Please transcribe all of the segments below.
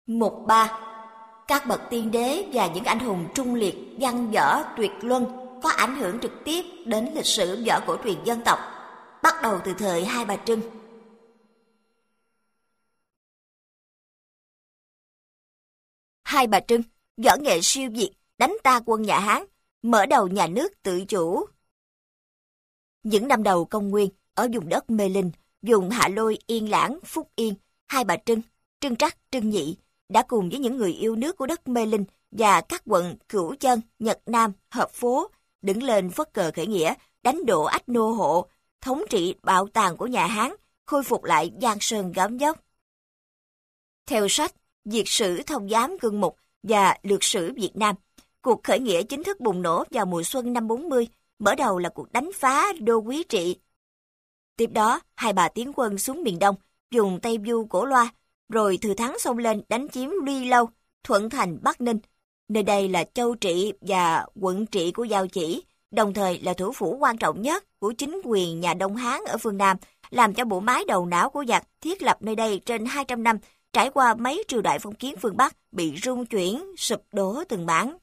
Mục 3. Các bậc tiên đế và những anh hùng trung liệt, văn võ tuyệt luân có ảnh hưởng trực tiếp đến lịch sử võ cổ truyền dân tộc, bắt đầu từ thời Hai Bà Trưng. Hai Bà Trưng, võ nghệ siêu việt, đánh ta quân nhà Hán, mở đầu nhà nước tự chủ. Những năm đầu công nguyên, ở vùng đất Mê Linh, vùng Hạ Lôi, Yên Lãng, Phúc Yên, Hai Bà Trưng, Trưng Trắc, Trưng Nhị đã cùng với những người yêu nước của đất Mê Linh và các quận Cửu Chân, Nhật Nam, Hợp Phố đứng lên phất cờ khởi nghĩa, đánh đổ ách nô hộ, thống trị bạo tàn của nhà Hán, khôi phục lại Giang Sơn gấm dốc. Theo sách Việt sử Thông giám Cương Mục và Lược sử Việt Nam, cuộc khởi nghĩa chính thức bùng nổ vào mùa xuân năm 40, mở đầu là cuộc đánh phá Đô Quý Trị. Tiếp đó, Hai Bà tiến quân xuống miền Đông, vùng Tây Du Cổ Loa, rồi thừa thắng xông lên đánh chiếm Luy Lâu, Thuận Thành, Bắc Ninh. Nơi đây là châu trị và quận trị của Giao Chỉ, đồng thời là thủ phủ quan trọng nhất của chính quyền nhà Đông Hán ở phương Nam, làm cho bộ máy đầu não của giặc thiết lập nơi đây trên 200 năm, trải qua mấy triều đại phong kiến phương Bắc bị rung chuyển, sụp đổ từng mảng.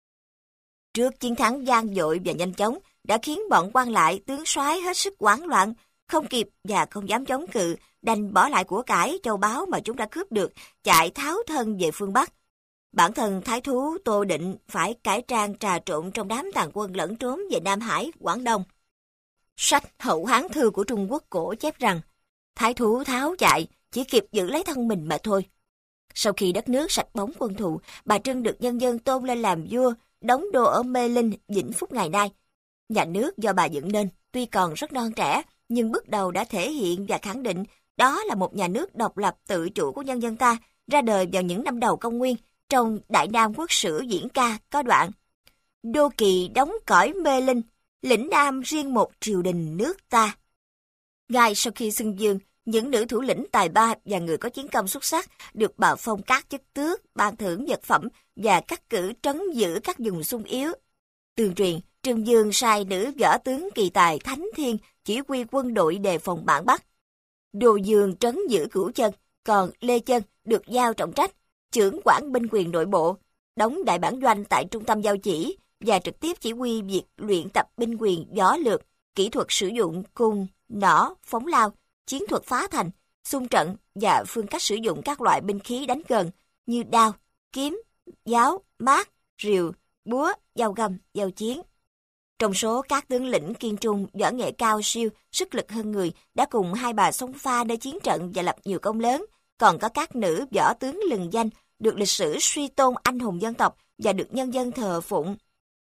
Trước chiến thắng vang dội và nhanh chóng đã khiến bọn quan lại tướng soái hết sức hoảng loạn, không kịp và không dám chống cự, đành bỏ lại của cải châu báu mà chúng đã cướp được, chạy tháo thân về phương Bắc. Bản thân thái thú Tô Định phải cải trang trà trộn trong đám tàn quân lẫn trốn về Nam Hải, Quảng Đông. Sách Hậu Hán Thư của Trung Quốc cổ chép rằng, thái thú tháo chạy, chỉ kịp giữ lấy thân mình mà thôi. Sau khi đất nước sạch bóng quân thù, bà Trưng được nhân dân tôn lên làm vua, đóng đô ở Mê Linh, Vĩnh Phúc ngày nay. Nhà nước do bà dựng nên, tuy còn rất non trẻ, nhưng bước đầu đã thể hiện và khẳng định đó là một nhà nước độc lập tự chủ của nhân dân ta, ra đời vào những năm đầu công nguyên. Trong Đại Nam Quốc Sử diễn ca có đoạn: Đô kỳ đóng cõi Mê Linh, lĩnh Nam riêng một triều đình nước ta. Ngay sau khi xưng dương, những nữ thủ lĩnh tài ba và người có chiến công xuất sắc được bà phong các chức tước, ban thưởng vật phẩm và cắt cử trấn giữ các vùng xung yếu. Tương truyền, Trương Dương sai nữ võ tướng kỳ tài Thánh Thiên chỉ huy quân đội đề phòng bản Bắc. Đồ Dương trấn giữ Cửu Chân, còn Lê Chân được giao trọng trách chưởng quản binh quyền nội bộ, đóng đại bản doanh tại trung tâm Giao Chỉ và trực tiếp chỉ huy việc luyện tập binh quyền võ lược, kỹ thuật sử dụng cung, nỏ, phóng lao, chiến thuật phá thành, xung trận và phương cách sử dụng các loại binh khí đánh gần như đao, kiếm, giáo, mác, rìu, búa, dao găm, dao chiến. Trong số các tướng lĩnh kiên trung, võ nghệ cao siêu, sức lực hơn người đã cùng Hai Bà xông pha nơi chiến trận và lập nhiều công lớn, còn có các nữ võ tướng lừng danh được lịch sử suy tôn anh hùng dân tộc và được nhân dân thờ phụng.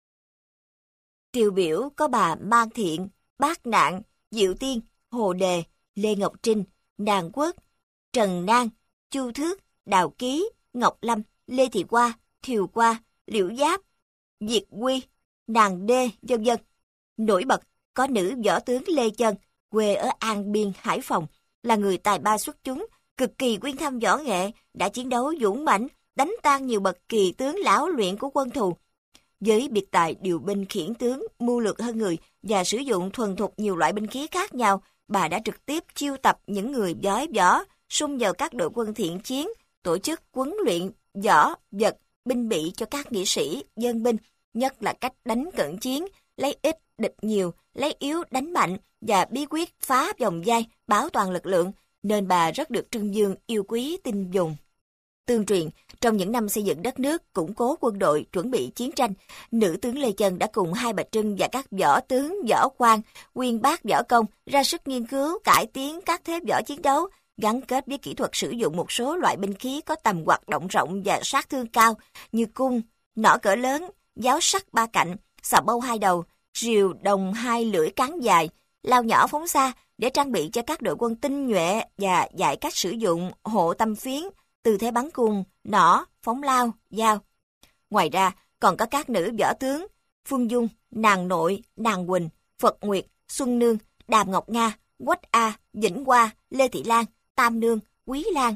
Tiêu biểu có bà Mang Thiện, Bác Nạn, Diệu Tiên, Hồ Đề, Lê Ngọc Trinh, Nàng Quốc, Trần Nang, Chu Thước, Đào Ký, Ngọc Lâm, Lê Thị Qua, Thiều Qua, Liễu Giáp, Diệt Quy, Nàng Đê, vân vân. Nổi bật có nữ võ tướng Lê Chân, quê ở An Biên, Hải Phòng, là người tài ba xuất chúng, cực kỳ uyên thâm võ nghệ, đã chiến đấu dũng mãnh, đánh tan nhiều bậc kỳ tướng lão luyện của quân thù. Với biệt tài điều binh khiển tướng, mưu lược hơn người và sử dụng thuần thục nhiều loại binh khí khác nhau, bà đã trực tiếp chiêu tập những người giỏi võ, xung vào các đội quân thiện chiến, tổ chức huấn luyện võ, vật, binh bị cho các nghĩa sĩ, dân binh, nhất là cách đánh cận chiến, lấy ít địch nhiều, lấy yếu đánh mạnh và bí quyết phá vòng vai, bảo toàn lực lượng, nên bà rất được Trương Dương yêu quý tin dùng. Tương truyền, trong những năm xây dựng đất nước, củng cố quân đội, chuẩn bị chiến tranh, nữ tướng Lê Chân đã cùng Hai Bà Trưng và các võ tướng, võ quan, uyên bác võ công ra sức nghiên cứu, cải tiến các thế võ chiến đấu, gắn kết với kỹ thuật sử dụng một số loại binh khí có tầm hoạt động rộng và sát thương cao như cung, nỏ cỡ lớn, giáo sắc ba cạnh, xà bâu hai đầu, rìu đồng hai lưỡi cán dài, lao nhỏ phóng xa để trang bị cho các đội quân tinh nhuệ và dạy cách sử dụng hộ tâm phiến, tư thế bắn cung, nỏ, phóng lao, dao. Ngoài ra, còn có các nữ võ tướng Phương Dung, Nàng Nội, Nàng Quỳnh, Phật Nguyệt, Xuân Nương, Đàm Ngọc Nga, Quách A, Vĩnh Hoa, Lê Thị Lan, Tam Nương, Quý Lan.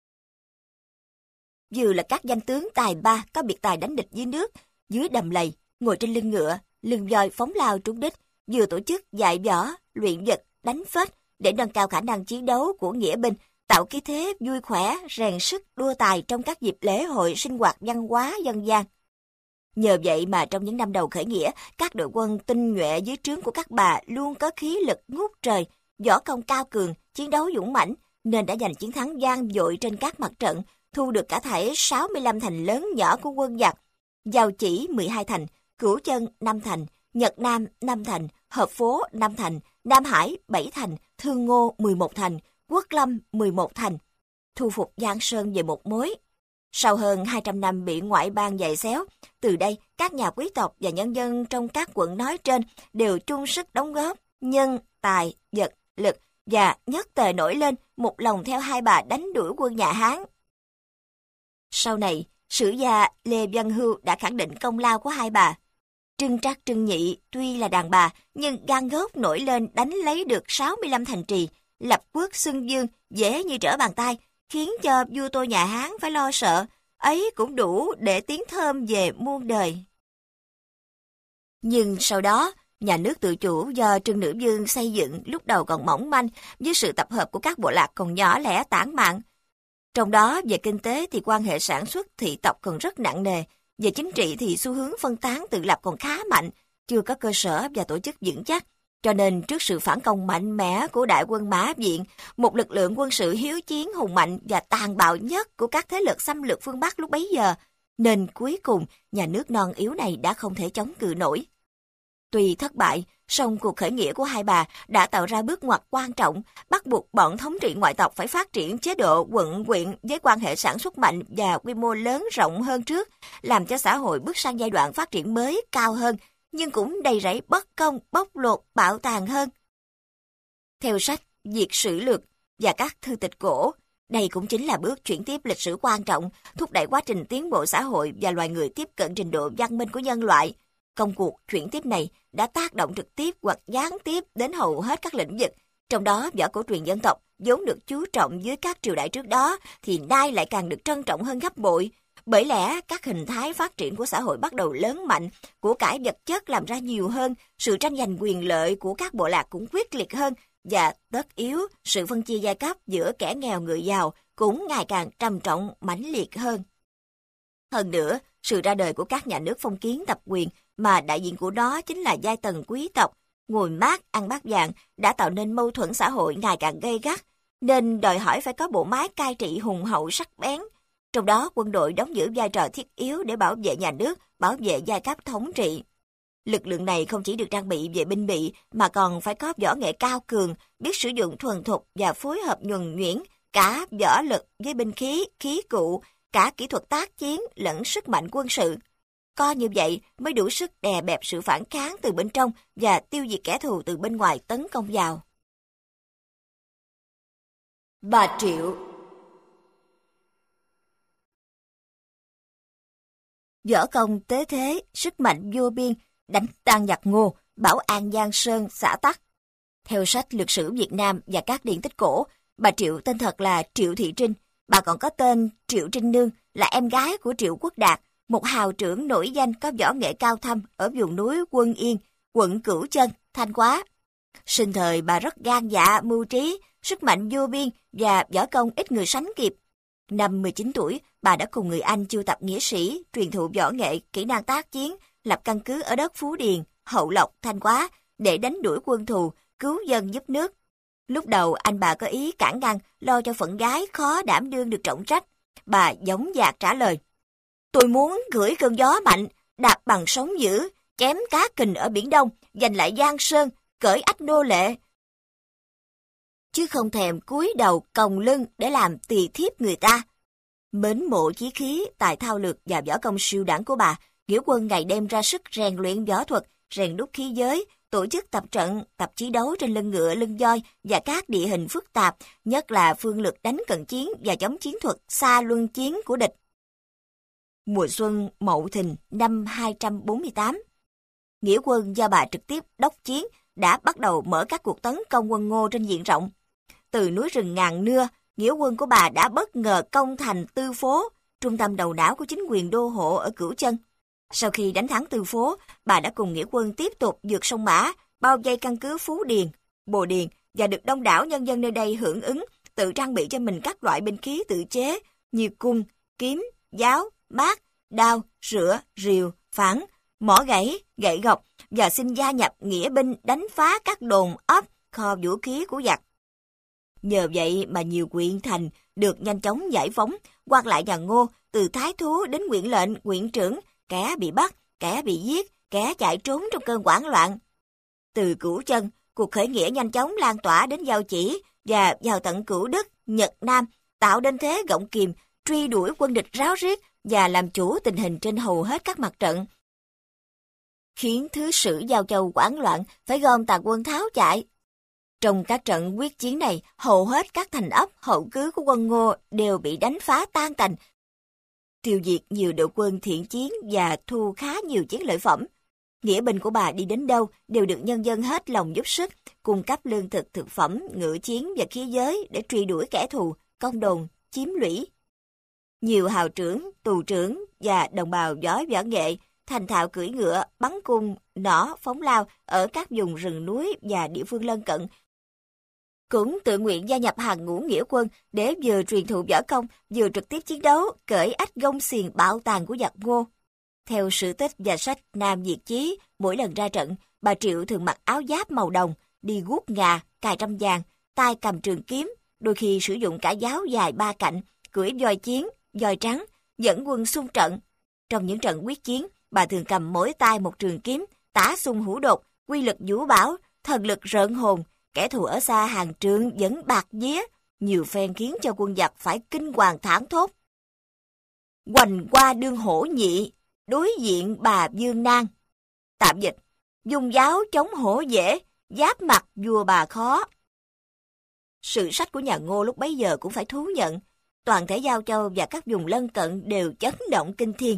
Vừa là các danh tướng tài ba có biệt tài đánh địch dưới nước, dưới đầm lầy, ngồi trên lưng ngựa, lưng voi phóng lao trúng đích, vừa tổ chức dạy võ, luyện vật, đánh phết để nâng cao khả năng chiến đấu của nghĩa binh, tạo khí thế vui khỏe, rèn sức đua tài trong các dịp lễ hội sinh hoạt văn hóa dân gian. Nhờ vậy mà trong những năm đầu khởi nghĩa, các đội quân tinh nhuệ dưới trướng của các bà luôn có khí lực ngút trời, võ công cao cường, chiến đấu dũng mãnh, nên đã giành chiến thắng vang dội trên các mặt trận, thu được cả thảy 65 thành lớn nhỏ của quân giặc, Giao Chỉ 12 thành, Cửu Chân 5 thành, Nhật Nam 5 thành, Hợp Phố 5 thành, Nam Hải 7 thành, Thương Ngô 11 thành, Quốc Lâm 11 thành, thu phục Giang Sơn về một mối. Sau hơn 200 năm bị ngoại bang giày xéo, từ đây các nhà quý tộc và nhân dân trong các quận nói trên đều chung sức đóng góp, nhân, tài, vật, lực và nhất tề nổi lên một lòng theo hai bà đánh đuổi quân nhà Hán. Sau này, sử gia Lê Văn Hưu đã khẳng định công lao của hai bà. Trưng Trắc Trưng Nhị tuy là đàn bà nhưng gan gốc nổi lên đánh lấy được 65 thành trì, lập quốc xưng vương dễ như trở bàn tay, khiến cho vua tôi nhà Hán phải lo sợ, ấy cũng đủ để tiếng thơm về muôn đời. Nhưng sau đó, nhà nước tự chủ do Trưng Nữ Vương xây dựng lúc đầu còn mỏng manh với sự tập hợp của các bộ lạc còn nhỏ lẻ tản mạn. Trong đó, về kinh tế thì quan hệ sản xuất thị tộc còn rất nặng nề, về chính trị thì xu hướng phân tán tự lập còn khá mạnh, chưa có cơ sở và tổ chức vững chắc. Cho nên trước sự phản công mạnh mẽ của đại quân Mã Viện, một lực lượng quân sự hiếu chiến hùng mạnh và tàn bạo nhất của các thế lực xâm lược phương Bắc lúc bấy giờ, nên cuối cùng nhà nước non yếu này đã không thể chống cự nổi. Tuy thất bại, song cuộc khởi nghĩa của hai bà đã tạo ra bước ngoặt quan trọng, bắt buộc bọn thống trị ngoại tộc phải phát triển chế độ quận huyện với quan hệ sản xuất mạnh và quy mô lớn rộng hơn trước, làm cho xã hội bước sang giai đoạn phát triển mới cao hơn, nhưng cũng đầy rẫy bất công, bóc lột, bạo tàn hơn. Theo sách Việt Sử Lược và các thư tịch cổ, đây cũng chính là bước chuyển tiếp lịch sử quan trọng, thúc đẩy quá trình tiến bộ xã hội và loài người tiếp cận trình độ văn minh của nhân loại. Công cuộc chuyển tiếp này đã tác động trực tiếp hoặc gián tiếp đến hầu hết các lĩnh vực, trong đó võ cổ truyền dân tộc vốn được chú trọng dưới các triều đại trước đó thì nay lại càng được trân trọng hơn gấp bội. Bởi lẽ các hình thái phát triển của xã hội bắt đầu lớn mạnh, của cải vật chất làm ra nhiều hơn, sự tranh giành quyền lợi của các bộ lạc cũng quyết liệt hơn, và tất yếu sự phân chia giai cấp giữa kẻ nghèo người giàu cũng ngày càng trầm trọng mãnh liệt hơn. Hơn nữa, sự ra đời của các nhà nước phong kiến tập quyền mà đại diện của đó chính là giai tầng quý tộc, ngồi mát ăn bát vàng đã tạo nên mâu thuẫn xã hội ngày càng gay gắt, nên đòi hỏi phải có bộ máy cai trị hùng hậu sắc bén. Trong đó quân đội đóng giữ vai trò thiết yếu để bảo vệ nhà nước, bảo vệ giai cấp thống trị. Lực lượng này không chỉ được trang bị về binh bị mà còn phải có võ nghệ cao cường, biết sử dụng thuần thục và phối hợp nhuần nhuyễn cả võ lực với binh khí, khí cụ, cả kỹ thuật tác chiến lẫn sức mạnh quân sự. Có như vậy mới đủ sức đè bẹp sự phản kháng từ bên trong và tiêu diệt kẻ thù từ bên ngoài tấn công vào. Bà Triệu. Võ công tế thế, sức mạnh vô biên, đánh tan giặc Ngô, bảo an Giang Sơn xã tắc. Theo sách Lược sử Việt Nam và các điển tích cổ, bà Triệu tên thật là Triệu Thị Trinh. Bà còn có tên Triệu Trinh Nương, là em gái của Triệu Quốc Đạt, một hào trưởng nổi danh có võ nghệ cao thâm ở vùng núi Quân Yên, quận Cửu Chân, Thanh Hóa. Sinh thời bà rất gan dạ, mưu trí, sức mạnh vô biên và võ công ít người sánh kịp. Năm 19 tuổi, bà đã cùng người anh chiêu tập nghĩa sĩ, truyền thụ võ nghệ, kỹ năng tác chiến, lập căn cứ ở đất Phú Điền, Hậu Lộc, Thanh Hóa để đánh đuổi quân thù, cứu dân giúp nước. Lúc đầu anh bà có ý cản ngăn, lo cho phận gái khó đảm đương được trọng trách. Bà giống dạc trả lời: "Tôi muốn gửi cơn gió mạnh, đạp bằng sóng dữ, chém cá kình ở Biển Đông, giành lại Giang Sơn, cởi ách nô lệ, chứ không thèm cúi đầu còng lưng để làm tỳ thiếp người ta." Mến mộ chí khí, tài thao lược và võ công siêu đẳng của bà, nghĩa quân ngày đêm ra sức rèn luyện võ thuật, rèn đúc khí giới, tổ chức tập trận, tập chiến đấu trên lưng ngựa, lưng voi và các địa hình phức tạp, nhất là phương lược đánh cận chiến và chống chiến thuật xa luân chiến của địch. Mùa xuân Mậu Thìn năm 248, nghĩa quân do bà trực tiếp đốc chiến đã bắt đầu mở các cuộc tấn công quân Ngô trên diện rộng. Từ núi rừng Ngàn Nưa, nghĩa quân của bà đã bất ngờ công thành Tư Phố, trung tâm đầu não của chính quyền đô hộ ở Cửu Chân. Sau khi đánh thắng Tư Phố, bà đã cùng nghĩa quân tiếp tục vượt sông Mã, bao vây căn cứ Phú Điền, Bồ Điền và được đông đảo nhân dân nơi đây hưởng ứng, tự trang bị cho mình các loại binh khí tự chế như cung, kiếm, giáo, bát, đao, rửa, rìu, phản, mỏ gãy, gậy gộc và xin gia nhập nghĩa binh đánh phá các đồn ấp, kho vũ khí của giặc. Nhờ vậy mà nhiều huyện thành được nhanh chóng giải phóng, quan lại nhà Ngô từ thái thú đến huyện lệnh, huyện trưởng, kẻ bị bắt, kẻ bị giết, kẻ chạy trốn trong cơn hoảng loạn. Từ Cửu Chân, cuộc khởi nghĩa nhanh chóng lan tỏa đến Giao Chỉ và vào tận Cửu Đức, Nhật Nam, tạo nên thế gọng kìm, truy đuổi quân địch ráo riết và làm chủ tình hình trên hầu hết các mặt trận, khiến thứ sử Giao Châu hoảng loạn, phải gom tàn quân tháo chạy. Trong các trận quyết chiến này, hầu hết các thành ấp hậu cứ của quân Ngô đều bị đánh phá tan tành, tiêu diệt nhiều đội quân thiện chiến và thu khá nhiều chiến lợi phẩm. Nghĩa binh của bà đi đến đâu đều được nhân dân hết lòng giúp sức, cung cấp lương thực, thực phẩm, ngựa chiến và khí giới để truy đuổi kẻ thù, công đồn, chiếm lũy. Nhiều hào trưởng, tù trưởng và đồng bào giỏi võ nghệ thành thạo cưỡi ngựa, bắn cung, nỏ, phóng lao ở các vùng rừng núi và địa phương lân cận, cũng tự nguyện gia nhập hàng ngũ nghĩa quân để vừa truyền thụ võ công, vừa trực tiếp chiến đấu, cởi ách gông xiềng bạo tàn của giặc Ngô. Theo sử tích và sách Nam Việt Chí, mỗi lần ra trận, bà Triệu thường mặc áo giáp màu đồng, đi guốc ngà, cài trăm vàng, tay cầm trường kiếm, đôi khi sử dụng cả giáo dài 3 cạnh, cưỡi voi chiến, voi trắng, dẫn quân xung trận. Trong những trận quyết chiến, bà thường cầm mỗi tay một trường kiếm, tả xung hữu đột, quy lực vũ bão, thần lực rợn hồn, kẻ thù ở xa hàng trượng vẫn bạt vía, nhiều phen khiến cho quân giặc phải kinh hoàng thảng thốt. Hoành qua đương hổ nhị, đối diện bà Dương Nang. Tạm dịch, dùng giáo chống hổ dễ, giáp mặt vua bà khó. Sử sách của nhà Ngô lúc bấy giờ cũng phải thú nhận, toàn thể Giao Châu và các vùng lân cận đều chấn động kinh thiên.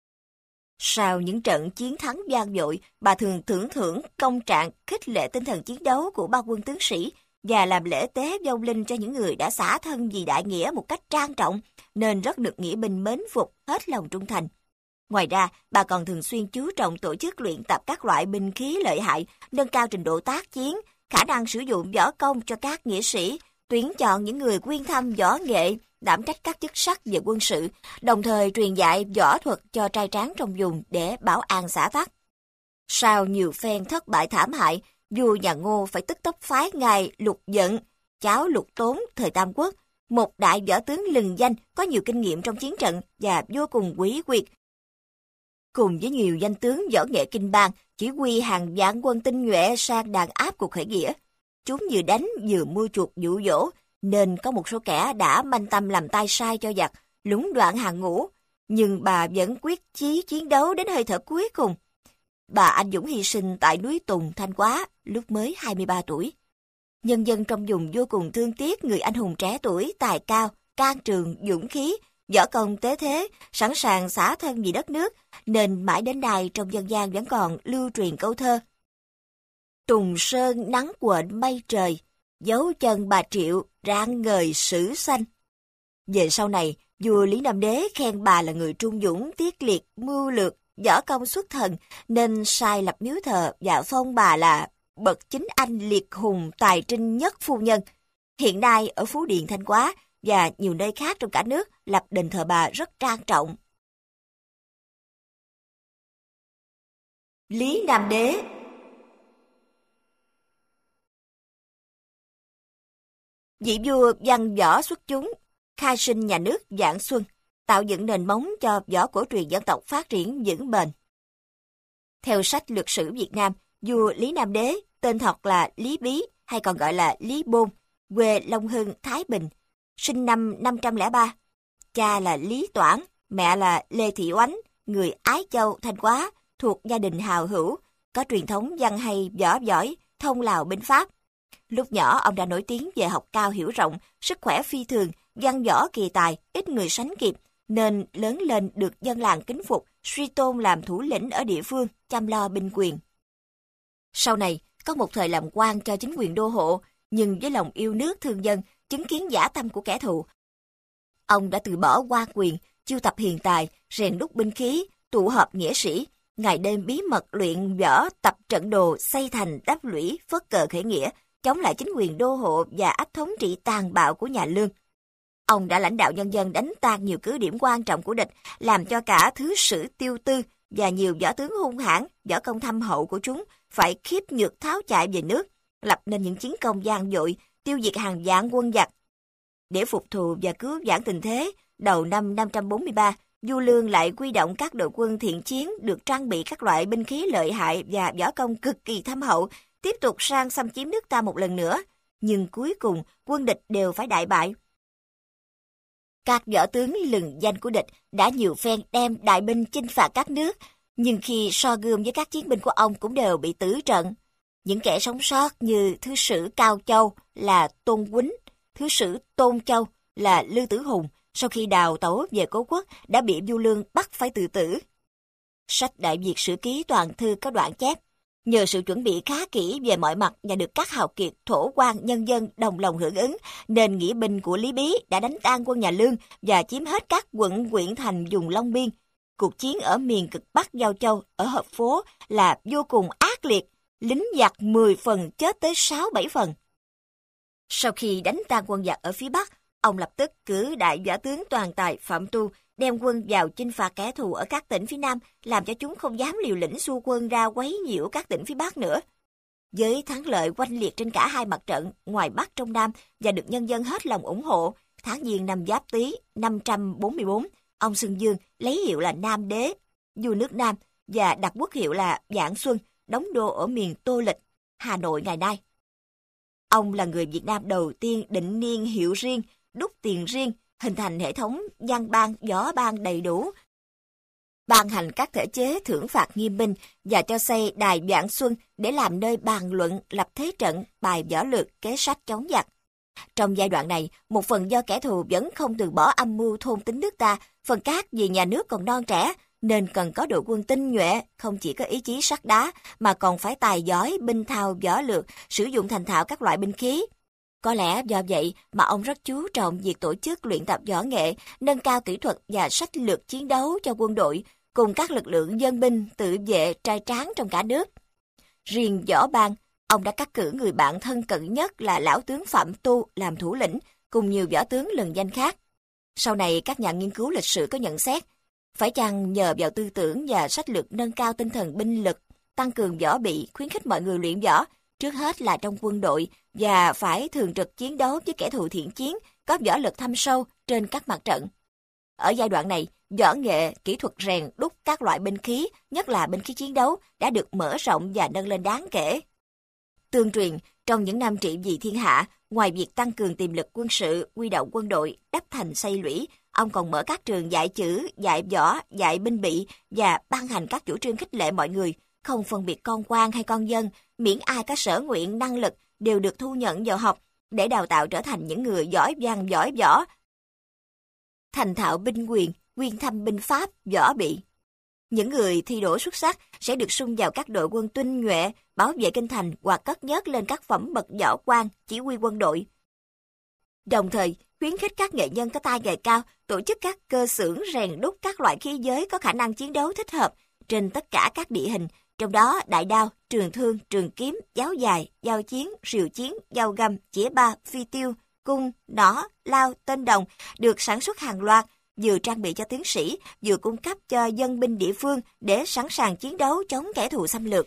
Sau những trận chiến thắng vang dội, bà thường tưởng thưởng công trạng khích lệ tinh thần chiến đấu của ba quân tướng sĩ và làm lễ tế vong linh cho những người đã xả thân vì đại nghĩa một cách trang trọng, nên rất được nghĩa binh mến phục, hết lòng trung thành. Ngoài ra, bà còn thường xuyên chú trọng tổ chức luyện tập các loại binh khí lợi hại, nâng cao trình độ tác chiến, khả năng sử dụng võ công cho các nghĩa sĩ, tuyển chọn những người quyên thâm võ nghệ, đảm trách các chức sắc về quân sự, đồng thời truyền dạy võ thuật cho trai tráng trong vùng để bảo an xã tắc. Sau nhiều phen thất bại thảm hại, vua nhà Ngô phải tức tốc phái ngài Lục Dận, cháu Lục Tốn thời Tam Quốc, một đại võ tướng lừng danh có nhiều kinh nghiệm trong chiến trận và vô cùng quý quyệt, cùng với nhiều danh tướng võ nghệ kinh bang, chỉ huy hàng vạn quân tinh nhuệ sang đàn áp cuộc khởi nghĩa. Chúng vừa đánh vừa mua chuộc dụ dỗ, nên có một số kẻ đã manh tâm làm tay sai cho giặc, lũng đoạn hàng ngũ, nhưng bà vẫn quyết chí chiến đấu đến hơi thở cuối cùng. Bà anh dũng hy sinh tại núi Tùng, Thanh Hóa, lúc mới 23 tuổi. Nhân dân trong vùng vô cùng thương tiếc người anh hùng trẻ tuổi, tài cao, can trường, dũng khí, võ công tế thế, sẵn sàng xả thân vì đất nước, nên mãi đến nay trong dân gian vẫn còn lưu truyền câu thơ. Tùng sơn nắng quện mây trời, dấu chân bà Triệu rạng ngời sử xanh. Về sau này, vua Lý Nam Đế khen bà là người trung dũng, tiết liệt, mưu lược, võ công xuất thần, nên sai lập miếu thờ và phong bà là bậc chính anh liệt hùng tài trinh nhất phu nhân. Hiện nay ở Phú Điền, Thanh Hóa và nhiều nơi khác trong cả nước lập đền thờ bà rất trang trọng. Lý Nam Đế. Vị vua văn võ xuất chúng, khai sinh nhà nước Vạn Xuân, tạo dựng nền móng cho võ cổ truyền dân tộc phát triển vững bền. Theo sách Lược sử Việt Nam, vua Lý Nam Đế, tên thật là Lý Bí hay còn gọi là Lý Bôn, quê Long Hưng, Thái Bình, sinh năm 503. Cha là Lý Toản, mẹ là Lê Thị Oánh, người Ái Châu, Thanh Hóa, thuộc gia đình hào hữu, có truyền thống văn hay võ giỏi, thông Lào binh Pháp. Lúc nhỏ ông đã nổi tiếng về học cao hiểu rộng, sức khỏe phi thường, văn võ kỳ tài, ít người sánh kịp, nên lớn lên được dân làng kính phục, suy tôn làm thủ lĩnh ở địa phương, chăm lo binh quyền. Sau này, có một thời làm quan cho chính quyền đô hộ, nhưng với lòng yêu nước thương dân, chứng kiến dã tâm của kẻ thù, ông đã từ bỏ quan quyền, chiêu tập hiền tài, rèn đúc binh khí, tụ họp nghĩa sĩ, ngày đêm bí mật luyện võ, tập trận đồ, xây thành, đắp lũy, phất cờ khởi nghĩa, chống lại chính quyền đô hộ và ách thống trị tàn bạo của nhà Lương. Ông đã lãnh đạo nhân dân đánh tan nhiều cứ điểm quan trọng của địch, làm cho cả thứ sử Tiêu Tư và nhiều võ tướng hung hãn, võ công thâm hậu của chúng phải khiếp nhược tháo chạy về nước, lập nên những chiến công vang dội, tiêu diệt hàng vạn quân giặc. Để phục thù và cứu vãn tình thế, đầu năm 543, Vua Lương lại huy động các đội quân thiện chiến được trang bị các loại binh khí lợi hại và võ công cực kỳ thâm hậu, tiếp tục sang xâm chiếm nước ta một lần nữa. Nhưng cuối cùng, quân địch đều phải đại bại. Các võ tướng lừng danh của địch đã nhiều phen đem đại binh chinh phạt các nước, nhưng khi so gươm với các chiến binh của ông cũng đều bị tử trận. Những kẻ sống sót như thứ sử Cao Châu là Tôn Quýnh, thứ sử Tôn Châu là Lư Tử Hùng, sau khi đào tẩu về cố quốc đã bị Vua Lương bắt phải tự tử. Sách Đại Việt Sử Ký toàn thư có đoạn chép, nhờ sự chuẩn bị khá kỹ về mọi mặt và được các hào kiệt, thổ quan, nhân dân đồng lòng hưởng ứng, nên nghĩa binh của Lý Bí đã đánh tan quân nhà Lương và chiếm hết các quận huyện thành vùng Long Biên. Cuộc chiến ở miền cực Bắc Giao Châu, ở Hợp Phố là vô cùng ác liệt, lính giặc 10 phần chết tới 6-7 phần. Sau khi đánh tan quân giặc ở phía Bắc, ông lập tức cử đại võ tướng toàn tài Phạm Tu đem quân vào chinh phạt kẻ thù ở các tỉnh phía Nam, làm cho chúng không dám liều lĩnh xua quân ra quấy nhiễu các tỉnh phía Bắc nữa. Với thắng lợi oanh liệt trên cả hai mặt trận, ngoài Bắc trong Nam, và được nhân dân hết lòng ủng hộ, tháng Giêng năm Giáp Tý 544, ông xưng dương lấy hiệu là Nam Đế, vua nước Nam, và đặt quốc hiệu là Vạn Xuân, đóng đô ở miền Tô Lịch, Hà Nội ngày nay. Ông là người Việt Nam đầu tiên định niên hiệu riêng, đúc tiền riêng, hình thành hệ thống văn ban, võ ban đầy đủ, ban hành các thể chế thưởng phạt nghiêm minh và cho xây đài Vạn Xuân để làm nơi bàn luận, lập thế trận, bài võ lược, kế sách chống giặc. Trong giai đoạn này, một phần do kẻ thù vẫn không từ bỏ âm mưu thôn tính nước ta, phần khác vì nhà nước còn non trẻ, nên cần có đội quân tinh nhuệ, không chỉ có ý chí sắt đá, mà còn phải tài giỏi, binh thao, võ lược, sử dụng thành thạo các loại binh khí. Có lẽ do vậy mà ông rất chú trọng việc tổ chức luyện tập võ nghệ, nâng cao kỹ thuật và sách lược chiến đấu cho quân đội, cùng các lực lượng dân binh, tự vệ, trai tráng trong cả nước. Riêng võ ban, ông đã cắt cử người bạn thân cận nhất là lão tướng Phạm Tu làm thủ lĩnh, cùng nhiều võ tướng lừng danh khác. Sau này các nhà nghiên cứu lịch sử có nhận xét, phải chăng nhờ vào tư tưởng và sách lược nâng cao tinh thần binh lực, tăng cường võ bị, khuyến khích mọi người luyện võ, trước hết là trong quân đội, và phải thường trực chiến đấu với kẻ thù thiện chiến, có võ lực thâm sâu trên các mặt trận. Ở giai đoạn này, võ nghệ, kỹ thuật rèn đúc các loại binh khí, nhất là binh khí chiến đấu, đã được mở rộng và nâng lên đáng kể. Tương truyền, trong những năm trị vì thiên hạ, ngoài việc tăng cường tiềm lực quân sự, huy động quân đội, đắp thành xây lũy, ông còn mở các trường dạy chữ, dạy võ, dạy binh bị và ban hành các chủ trương khích lệ mọi người, không phân biệt con quan hay con dân, miễn ai có sở nguyện năng lực đều được thu nhận vào học để đào tạo trở thành những người giỏi văn giỏi võ, thành thạo binh quyền, uyên thâm binh pháp, võ bị. Những người thi đỗ xuất sắc sẽ được sung vào các đội quân tinh nhuệ, bảo vệ kinh thành hoặc cất nhớt lên các phẩm bậc võ quan, chỉ huy quân đội. Đồng thời, khuyến khích các nghệ nhân có tay nghề cao, tổ chức các cơ xưởng rèn đúc các loại khí giới có khả năng chiến đấu thích hợp trên tất cả các địa hình, trong đó đại đao, trường thương, trường kiếm, giáo dài, dao chiến, rìu chiến, dao găm, chĩa ba, phi tiêu, cung, nỏ, lao, tên đồng được sản xuất hàng loạt, vừa trang bị cho tướng sĩ, vừa cung cấp cho dân binh địa phương để sẵn sàng chiến đấu chống kẻ thù xâm lược.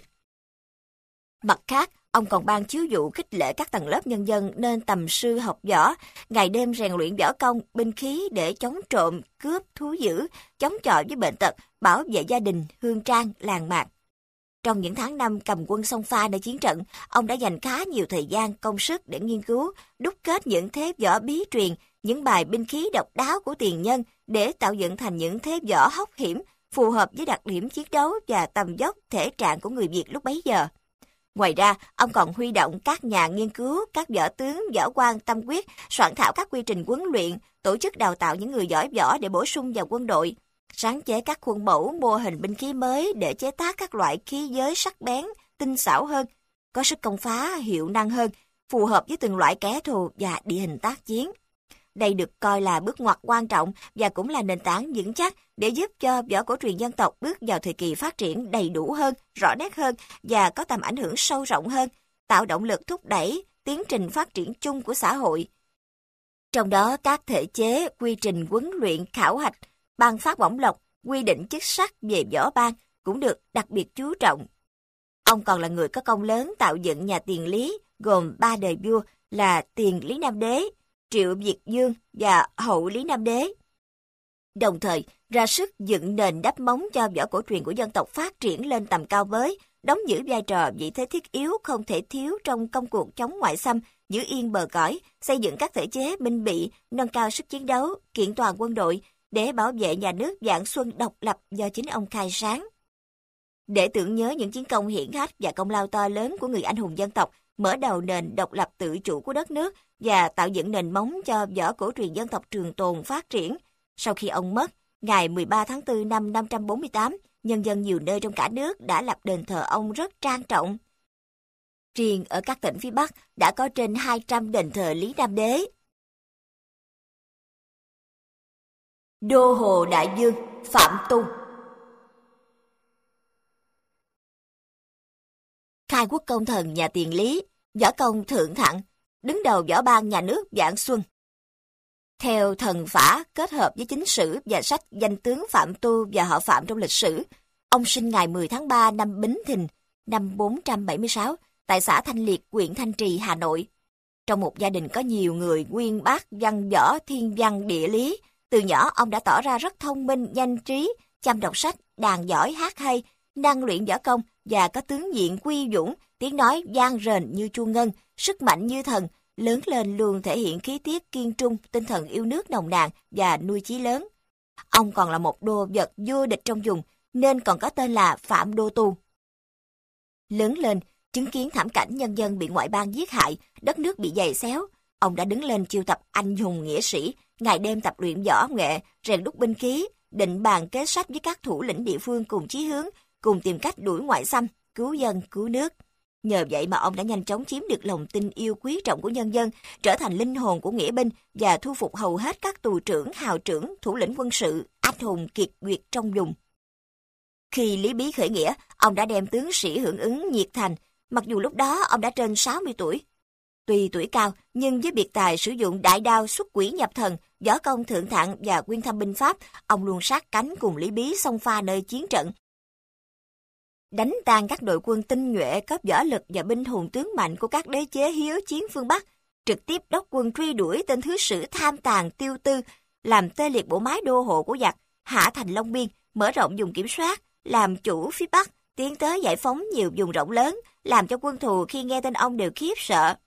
Mặt khác, ông còn ban chiếu dụ khích lệ các tầng lớp nhân dân nên tầm sư học võ, ngày đêm rèn luyện võ công, binh khí để chống trộm, cướp, thú dữ, chống chọi với bệnh tật, bảo vệ gia đình, hương trang, làng mạc. Trong những tháng năm cầm quân xông pha nơi chiến trận, ông đã dành khá nhiều thời gian, công sức để nghiên cứu, đúc kết những thế võ bí truyền, những bài binh khí độc đáo của tiền nhân để tạo dựng thành những thế võ hóc hiểm, phù hợp với đặc điểm chiến đấu và tầm vóc thể trạng của người Việt lúc bấy giờ. Ngoài ra, ông còn huy động các nhà nghiên cứu, các võ tướng, võ quan tâm huyết, soạn thảo các quy trình huấn luyện, tổ chức đào tạo những người giỏi võ để bổ sung vào quân đội, sáng chế các khuôn mẫu mô hình binh khí mới để chế tác các loại khí giới sắc bén, tinh xảo hơn, có sức công phá, hiệu năng hơn, phù hợp với từng loại kẻ thù và địa hình tác chiến. Đây được coi là bước ngoặt quan trọng và cũng là nền tảng vững chắc để giúp cho võ cổ truyền dân tộc bước vào thời kỳ phát triển đầy đủ hơn, rõ nét hơn và có tầm ảnh hưởng sâu rộng hơn, tạo động lực thúc đẩy tiến trình phát triển chung của xã hội. Trong đó các thể chế, quy trình huấn luyện, khảo hạch, ban phát bổng lộc, quy định chức sắc về võ ban cũng được đặc biệt chú trọng. Ông còn là người có công lớn tạo dựng nhà Tiền Lý, gồm 3 đời vua là Tiền Lý Nam Đế, Triệu Việt Dương và Hậu Lý Nam Đế. Đồng thời, ra sức dựng nền đắp móng cho võ cổ truyền của dân tộc phát triển lên tầm cao mới, đóng giữ vai trò vị thế thiết yếu không thể thiếu trong công cuộc chống ngoại xâm, giữ yên bờ cõi, xây dựng các thể chế binh bị, nâng cao sức chiến đấu, kiện toàn quân đội để bảo vệ nhà nước Vạn Xuân độc lập do chính ông khai sáng. Để tưởng nhớ những chiến công hiển hách và công lao to lớn của người anh hùng dân tộc, mở đầu nền độc lập tự chủ của đất nước và tạo dựng nền móng cho võ cổ truyền dân tộc trường tồn phát triển. Sau khi ông mất, ngày 13 tháng 4 năm 548, nhân dân nhiều nơi trong cả nước đã lập đền thờ ông rất trang trọng. Riêng ở các tỉnh phía Bắc đã có trên 200 đền thờ Lý Nam Đế. Đô Hồ Đại Dương Phạm Tu. Khai quốc công thần nhà Tiền Lý, võ công thượng thặng, đứng đầu võ ban nhà nước Vạn Xuân. Theo thần phả kết hợp với chính sử và sách danh tướng Phạm Tu và họ Phạm trong lịch sử, ông sinh ngày 10 tháng 3 năm Bính Thìn, năm 476, tại xã Thanh Liệt, huyện Thanh Trì, Hà Nội. Trong một gia đình có nhiều người uyên bác văn võ, thiên văn, địa lý, từ nhỏ ông đã tỏ ra rất thông minh, nhanh trí, chăm đọc sách, đàn giỏi, hát hay, năng luyện võ công và có tướng diện quy dũng, tiếng nói vang rền như chuông ngân, sức mạnh như thần, lớn lên luôn thể hiện khí tiết kiên trung, tinh thần yêu nước nồng nàn và nuôi chí lớn. Ông còn là một đô vật vô địch trong vùng, nên còn có tên là Phạm Đô Tu. Lớn lên, chứng kiến thảm cảnh nhân dân bị ngoại bang giết hại, đất nước bị giày xéo, ông đã đứng lên chiêu tập anh hùng nghĩa sĩ, ngày đêm tập luyện võ nghệ, rèn đúc binh khí, định bàn kế sách với các thủ lĩnh địa phương cùng chí hướng, cùng tìm cách đuổi ngoại xâm, cứu dân, cứu nước. Nhờ vậy mà ông đã nhanh chóng chiếm được lòng tin yêu quý trọng của nhân dân, trở thành linh hồn của nghĩa binh và thu phục hầu hết các tù trưởng, hào trưởng, thủ lĩnh quân sự, anh hùng kiệt duyệt trong vùng. Khi Lý Bí khởi nghĩa, ông đã đem tướng sĩ hưởng ứng nhiệt thành, mặc dù lúc đó ông đã trên 60 tuổi. Tuy tuổi cao, nhưng với biệt tài sử dụng đại đao xuất quỷ nhập thần, võ công thượng thặng và quyên thâm binh pháp, ông luôn sát cánh cùng Lý Bí xông pha nơi chiến trận, đánh tan các đội quân tinh nhuệ, có võ lực và binh hùng tướng mạnh của các đế chế hiếu chiến phương Bắc, trực tiếp đốc quân truy đuổi tên thứ sử tham tàn tiêu tư, làm tê liệt bộ máy đô hộ của giặc, hạ thành Long Biên, mở rộng vùng kiểm soát, làm chủ phía Bắc, tiến tới giải phóng nhiều vùng rộng lớn, làm cho quân thù khi nghe tên ông đều khiếp sợ.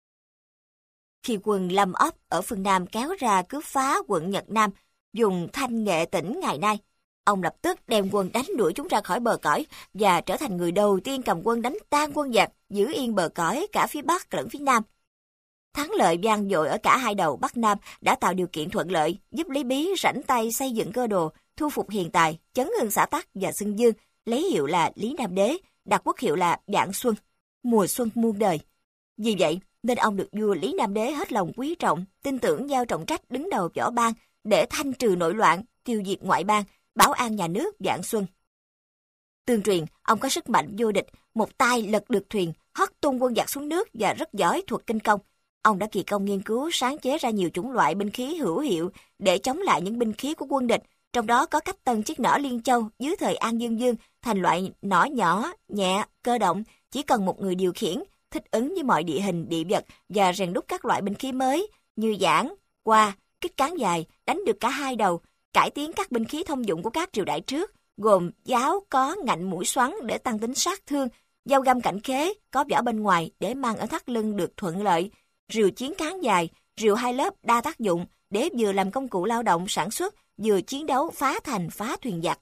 Khi quân Lâm Ấp ở phương Nam kéo ra cướp phá quận Nhật Nam, vùng Thanh Nghệ tỉnh ngày nay, ông lập tức đem quân đánh đuổi chúng ra khỏi bờ cõi và trở thành người đầu tiên cầm quân đánh tan quân giặc, giữ yên bờ cõi cả phía Bắc lẫn phía Nam. Thắng lợi vang dội ở cả hai đầu Bắc Nam đã tạo điều kiện thuận lợi giúp Lý Bí rảnh tay xây dựng cơ đồ, thu phục hiền tài, chấn hưng xã Tắc và xưng Dương, lấy hiệu là Lý Nam Đế, đặt quốc hiệu là Vạn Xuân, mùa xuân muôn đời. Vì vậy nên ông được vua Lý Nam Đế hết lòng quý trọng, tin tưởng giao trọng trách đứng đầu võ ban để thanh trừ nội loạn, tiêu diệt ngoại bang, bảo an nhà nước Vạn Xuân. Tương truyền, ông có sức mạnh vô địch, một tay lật được thuyền, hất tung quân giặc xuống nước và rất giỏi thuật kinh công. Ông đã kỳ công nghiên cứu sáng chế ra nhiều chủng loại binh khí hữu hiệu để chống lại những binh khí của quân địch, trong đó có cách tân chiếc nỏ Liên Châu dưới thời An Dương Dương thành loại nỏ nhỏ, nhẹ, cơ động, chỉ cần một người điều khiển, thích ứng với mọi địa hình, địa vật và rèn đúc các loại binh khí mới như giãn, qua, kích cán dài, đánh được cả hai đầu, cải tiến các binh khí thông dụng của các triều đại trước, gồm giáo có ngạnh mũi xoắn để tăng tính sát thương, dao găm cạnh khế có vỏ bên ngoài để mang ở thắt lưng được thuận lợi, rìu chiến cán dài, rìu hai lớp đa tác dụng để vừa làm công cụ lao động sản xuất, vừa chiến đấu phá thành phá thuyền giặc.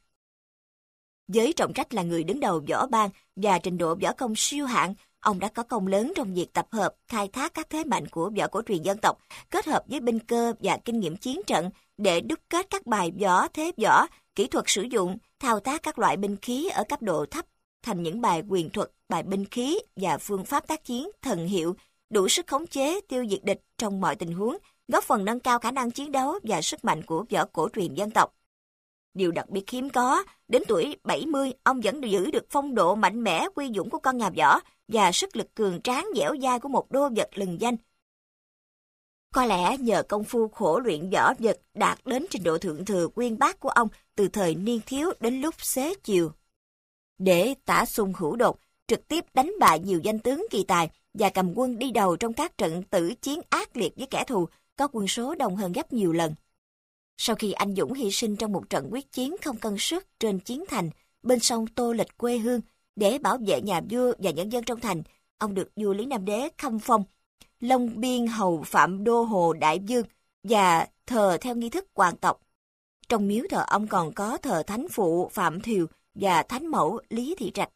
Với trọng trách là người đứng đầu võ ban và trình độ võ công siêu hạng, ông đã có công lớn trong việc tập hợp, khai thác các thế mạnh của võ cổ truyền dân tộc, kết hợp với binh cơ và kinh nghiệm chiến trận để đúc kết các bài võ, thế võ, kỹ thuật sử dụng, thao tác các loại binh khí ở cấp độ thấp thành những bài quyền thuật, bài binh khí và phương pháp tác chiến thần hiệu, đủ sức khống chế, tiêu diệt địch trong mọi tình huống, góp phần nâng cao khả năng chiến đấu và sức mạnh của võ cổ truyền dân tộc. Điều đặc biệt hiếm có, đến tuổi 70, ông vẫn giữ được phong độ mạnh mẽ quy dũng của con nhà võ và sức lực cường tráng dẻo dai của một đô vật lừng danh. Có lẽ nhờ công phu khổ luyện võ vật đạt đến trình độ thượng thừa uyên bác của ông từ thời niên thiếu đến lúc xế chiều. Để Tả Sung Hữu Đột trực tiếp đánh bại nhiều danh tướng kỳ tài và cầm quân đi đầu trong các trận tử chiến ác liệt với kẻ thù, có quân số đông hơn gấp nhiều lần. Sau khi anh dũng hy sinh trong một trận quyết chiến không cân sức trên chiến thành bên sông Tô Lịch quê hương để bảo vệ nhà vua và nhân dân trong thành, ông được vua Lý Nam Đế khâm phong Long Biên Hầu Phạm Đô Hồ Đại Vương và thờ theo nghi thức hoàng tộc. Trong miếu thờ ông còn có thờ thánh phụ Phạm Thiều và thánh mẫu Lý Thị Trạch.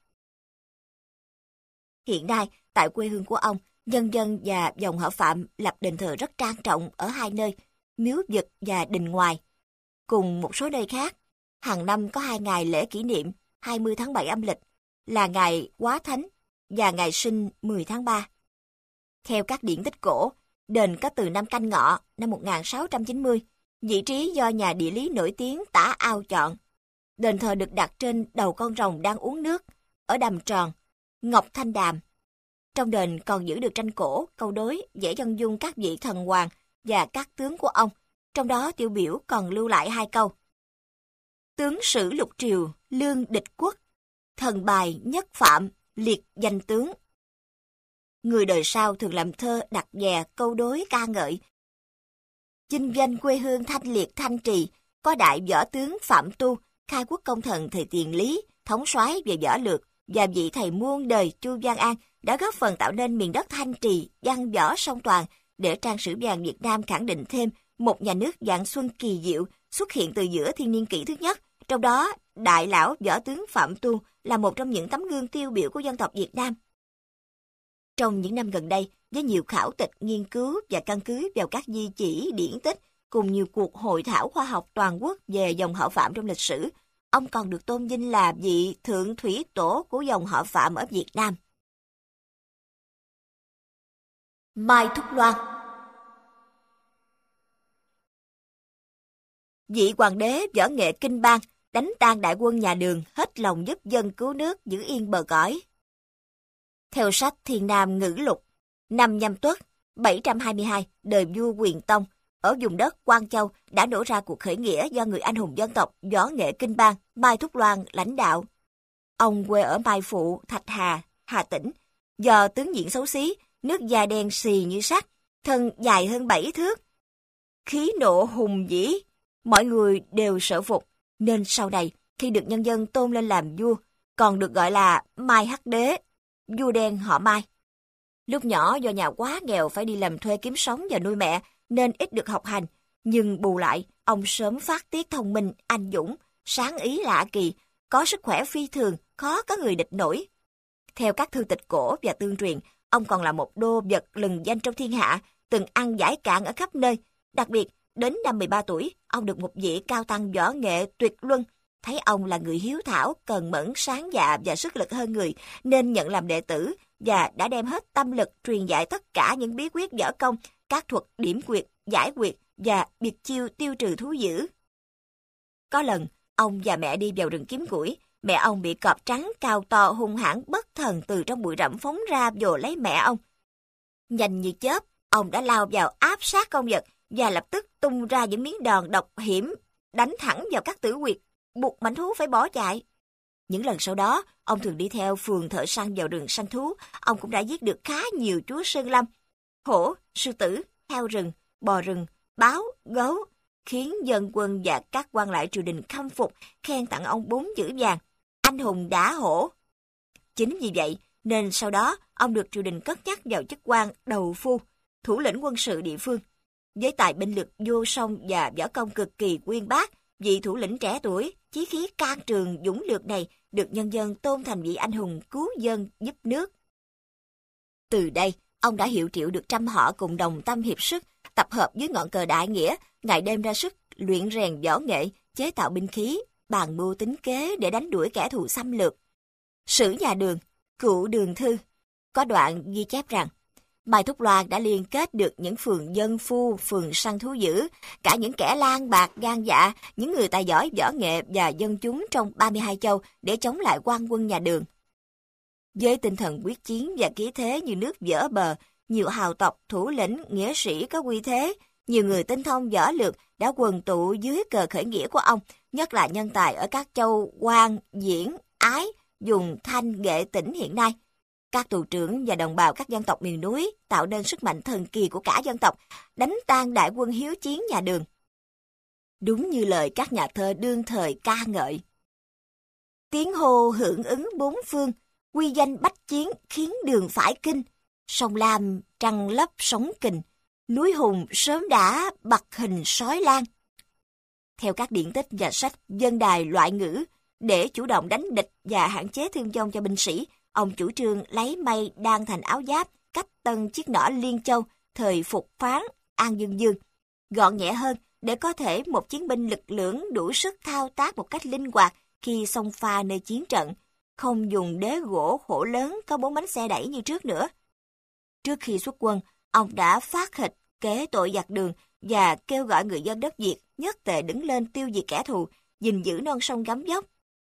Hiện nay, tại quê hương của ông, nhân dân và dòng họ Phạm lập đền thờ rất trang trọng ở hai nơi, miếu Vực và đình ngoài. Cùng một số nơi khác, hàng năm có 2 ngày lễ kỷ niệm 20 tháng 7 âm lịch là ngày Quá Thánh và ngày sinh 10 tháng 3. Theo các điển tích cổ, đền có từ năm Canh Ngọ năm 1690, vị trí do nhà địa lý nổi tiếng Tả Ao chọn. Đền thờ được đặt trên đầu con rồng đang uống nước, ở đầm tròn, Ngọc Thanh Đàm. Trong đền còn giữ được tranh cổ, câu đối, vẽ chân dung các vị thần hoàng và các tướng của ông, trong đó tiêu biểu còn lưu lại 2 câu. Tướng sử lục triều, lương địch quốc, thần bài nhất phạm, liệt danh tướng. Người đời sau thường làm thơ đặt dè câu đối ca ngợi. Chinh danh quê hương thanh liệt Thanh Trì, có đại võ tướng Phạm Tu, khai quốc công thần thời Tiền Lý, thống soái về võ lược, và vị thầy muôn đời Chu Văn An đã góp phần tạo nên miền đất Thanh Trì, văn võ song toàn, để trang sử vàng Việt Nam khẳng định thêm một nhà nước vạn xuân kỳ diệu xuất hiện từ giữa thiên niên kỷ thứ nhất. Trong đó, đại lão võ tướng Phạm Tu là một trong những tấm gương tiêu biểu của dân tộc Việt Nam. Trong những năm gần đây, với nhiều khảo tịch nghiên cứu và căn cứ vào các di chỉ điển tích cùng nhiều cuộc hội thảo khoa học toàn quốc về dòng họ Phạm trong lịch sử, ông còn được tôn vinh là vị thượng thủy tổ của dòng họ Phạm ở Việt Nam. Mai Thúc Loan. Vị hoàng đế võ nghệ kinh bang, đánh tan đại quân nhà Đường, hết lòng giúp dân cứu nước, giữ yên bờ cõi. Theo sách Thiên Nam Ngữ Lục, năm Nhâm Tuất 722, đời vua Quyền Tông, ở vùng đất Quang Châu đã nổ ra cuộc khởi nghĩa do người anh hùng dân tộc võ nghệ kinh bang Mai Thúc Loan lãnh đạo. Ông quê ở Mai Phụ, Thạch Hà, Hà Tĩnh. Do tướng diện xấu xí, nước da đen xì như sắt, thân dài hơn 7 thước. Khí nộ hùng vĩ, mọi người đều sợ phục, nên sau này khi được nhân dân tôn lên làm vua, còn được gọi là Mai Hắc Đế, vua đen họ Mai. Lúc nhỏ do nhà quá nghèo phải đi làm thuê kiếm sống và nuôi mẹ, nên ít được học hành, nhưng bù lại, ông sớm phát tiết thông minh, anh dũng, sáng ý lạ kỳ, có sức khỏe phi thường, khó có người địch nổi. Theo các thư tịch cổ và tương truyền, ông còn là một đô vật lừng danh trong thiên hạ, từng ăn giải cạn ở khắp nơi. Đặc biệt, đến năm 13 tuổi, ông được một vị cao tăng võ nghệ tuyệt luân, thấy ông là người hiếu thảo, cần mẫn, sáng dạ và sức lực hơn người, nên nhận làm đệ tử và đã đem hết tâm lực truyền dạy tất cả những bí quyết võ công, các thuật điểm quyệt, giải quyệt và biệt chiêu tiêu trừ thú dữ. Có lần, ông và mẹ đi vào rừng kiếm củi, mẹ ông bị cọp trắng cao to hung hãn bất thần từ trong bụi rậm phóng ra vồ lấy mẹ ông. Nhanh như chớp, ông đã lao vào áp sát con vật và lập tức tung ra những miếng đòn độc hiểm, đánh thẳng vào các tử huyệt, buộc mãnh thú phải bỏ chạy. Những lần sau đó, ông thường đi theo phường thợ săn vào rừng săn thú. Ông cũng đã giết được khá nhiều chúa sơn lâm, hổ, sư tử, heo rừng, bò rừng, báo, gấu, khiến dân quân và các quan lại triều đình khâm phục, khen tặng ông 4 chữ vàng: anh hùng đả hổ. Chính vì vậy nên sau đó ông được triều đình cất nhắc vào chức quan đầu phu, thủ lĩnh quân sự địa phương. Với tài binh lực vô song và võ công cực kỳ uyên bác, vị thủ lĩnh trẻ tuổi, chí khí can trường dũng lược này được nhân dân tôn thành vị anh hùng cứu dân giúp nước. Từ đây, ông đã hiệu triệu được trăm họ cùng đồng tâm hiệp sức, tập hợp dưới ngọn cờ đại nghĩa, ngày đêm ra sức luyện rèn võ nghệ, chế tạo binh khí, bàn mưu tính kế để đánh đuổi kẻ thù xâm lược. Sử nhà Đường, Cựu Đường Thư có đoạn ghi chép rằng: Mai Thúc Loan đã liên kết được những phường dân phu, phường săn thú dữ, cả những kẻ lang bạc gan dạ, những người tài giỏi võ nghệ và dân chúng trong 32 châu để chống lại quan quân nhà Đường. Với tinh thần quyết chiến và khí thế như nước vỡ bờ, nhiều hào tộc, thủ lĩnh, nghĩa sĩ có uy thế, nhiều người tinh thông võ lược đã quần tụ dưới cờ khởi nghĩa của ông, nhất là nhân tài ở các châu Quan, Diễn, Ái, vùng Thanh, Nghệ, Tĩnh hiện nay. Các tù trưởng và đồng bào các dân tộc miền núi tạo nên sức mạnh thần kỳ của cả dân tộc, đánh tan đại quân hiếu chiến nhà Đường. Đúng như lời các nhà thơ đương thời ca ngợi. Tiếng hô hưởng ứng bốn phương, quy danh bách chiến khiến Đường phải kinh. Sông Lam trăng lấp sóng kình, núi Hùng sớm đã bặt hình sói lang. Theo các điển tích và sách dân đài loại ngữ, để chủ động đánh địch và hạn chế thương vong cho binh sĩ, ông chủ trương lấy mây đan thành áo giáp, cách tân chiếc nỏ Liên Châu, thời Phục Phán, An Dương Dương, gọn nhẹ hơn để có thể một chiến binh lực lưỡng đủ sức thao tác một cách linh hoạt khi xông pha nơi chiến trận, không dùng đế gỗ khổ lớn có 4 bánh xe đẩy như trước nữa. Trước khi xuất quân, ông đã phát hịch kế tội giặc Đường và kêu gọi người dân đất Việt nhất tề đứng lên tiêu diệt kẻ thù, gìn giữ non sông gấm dốc.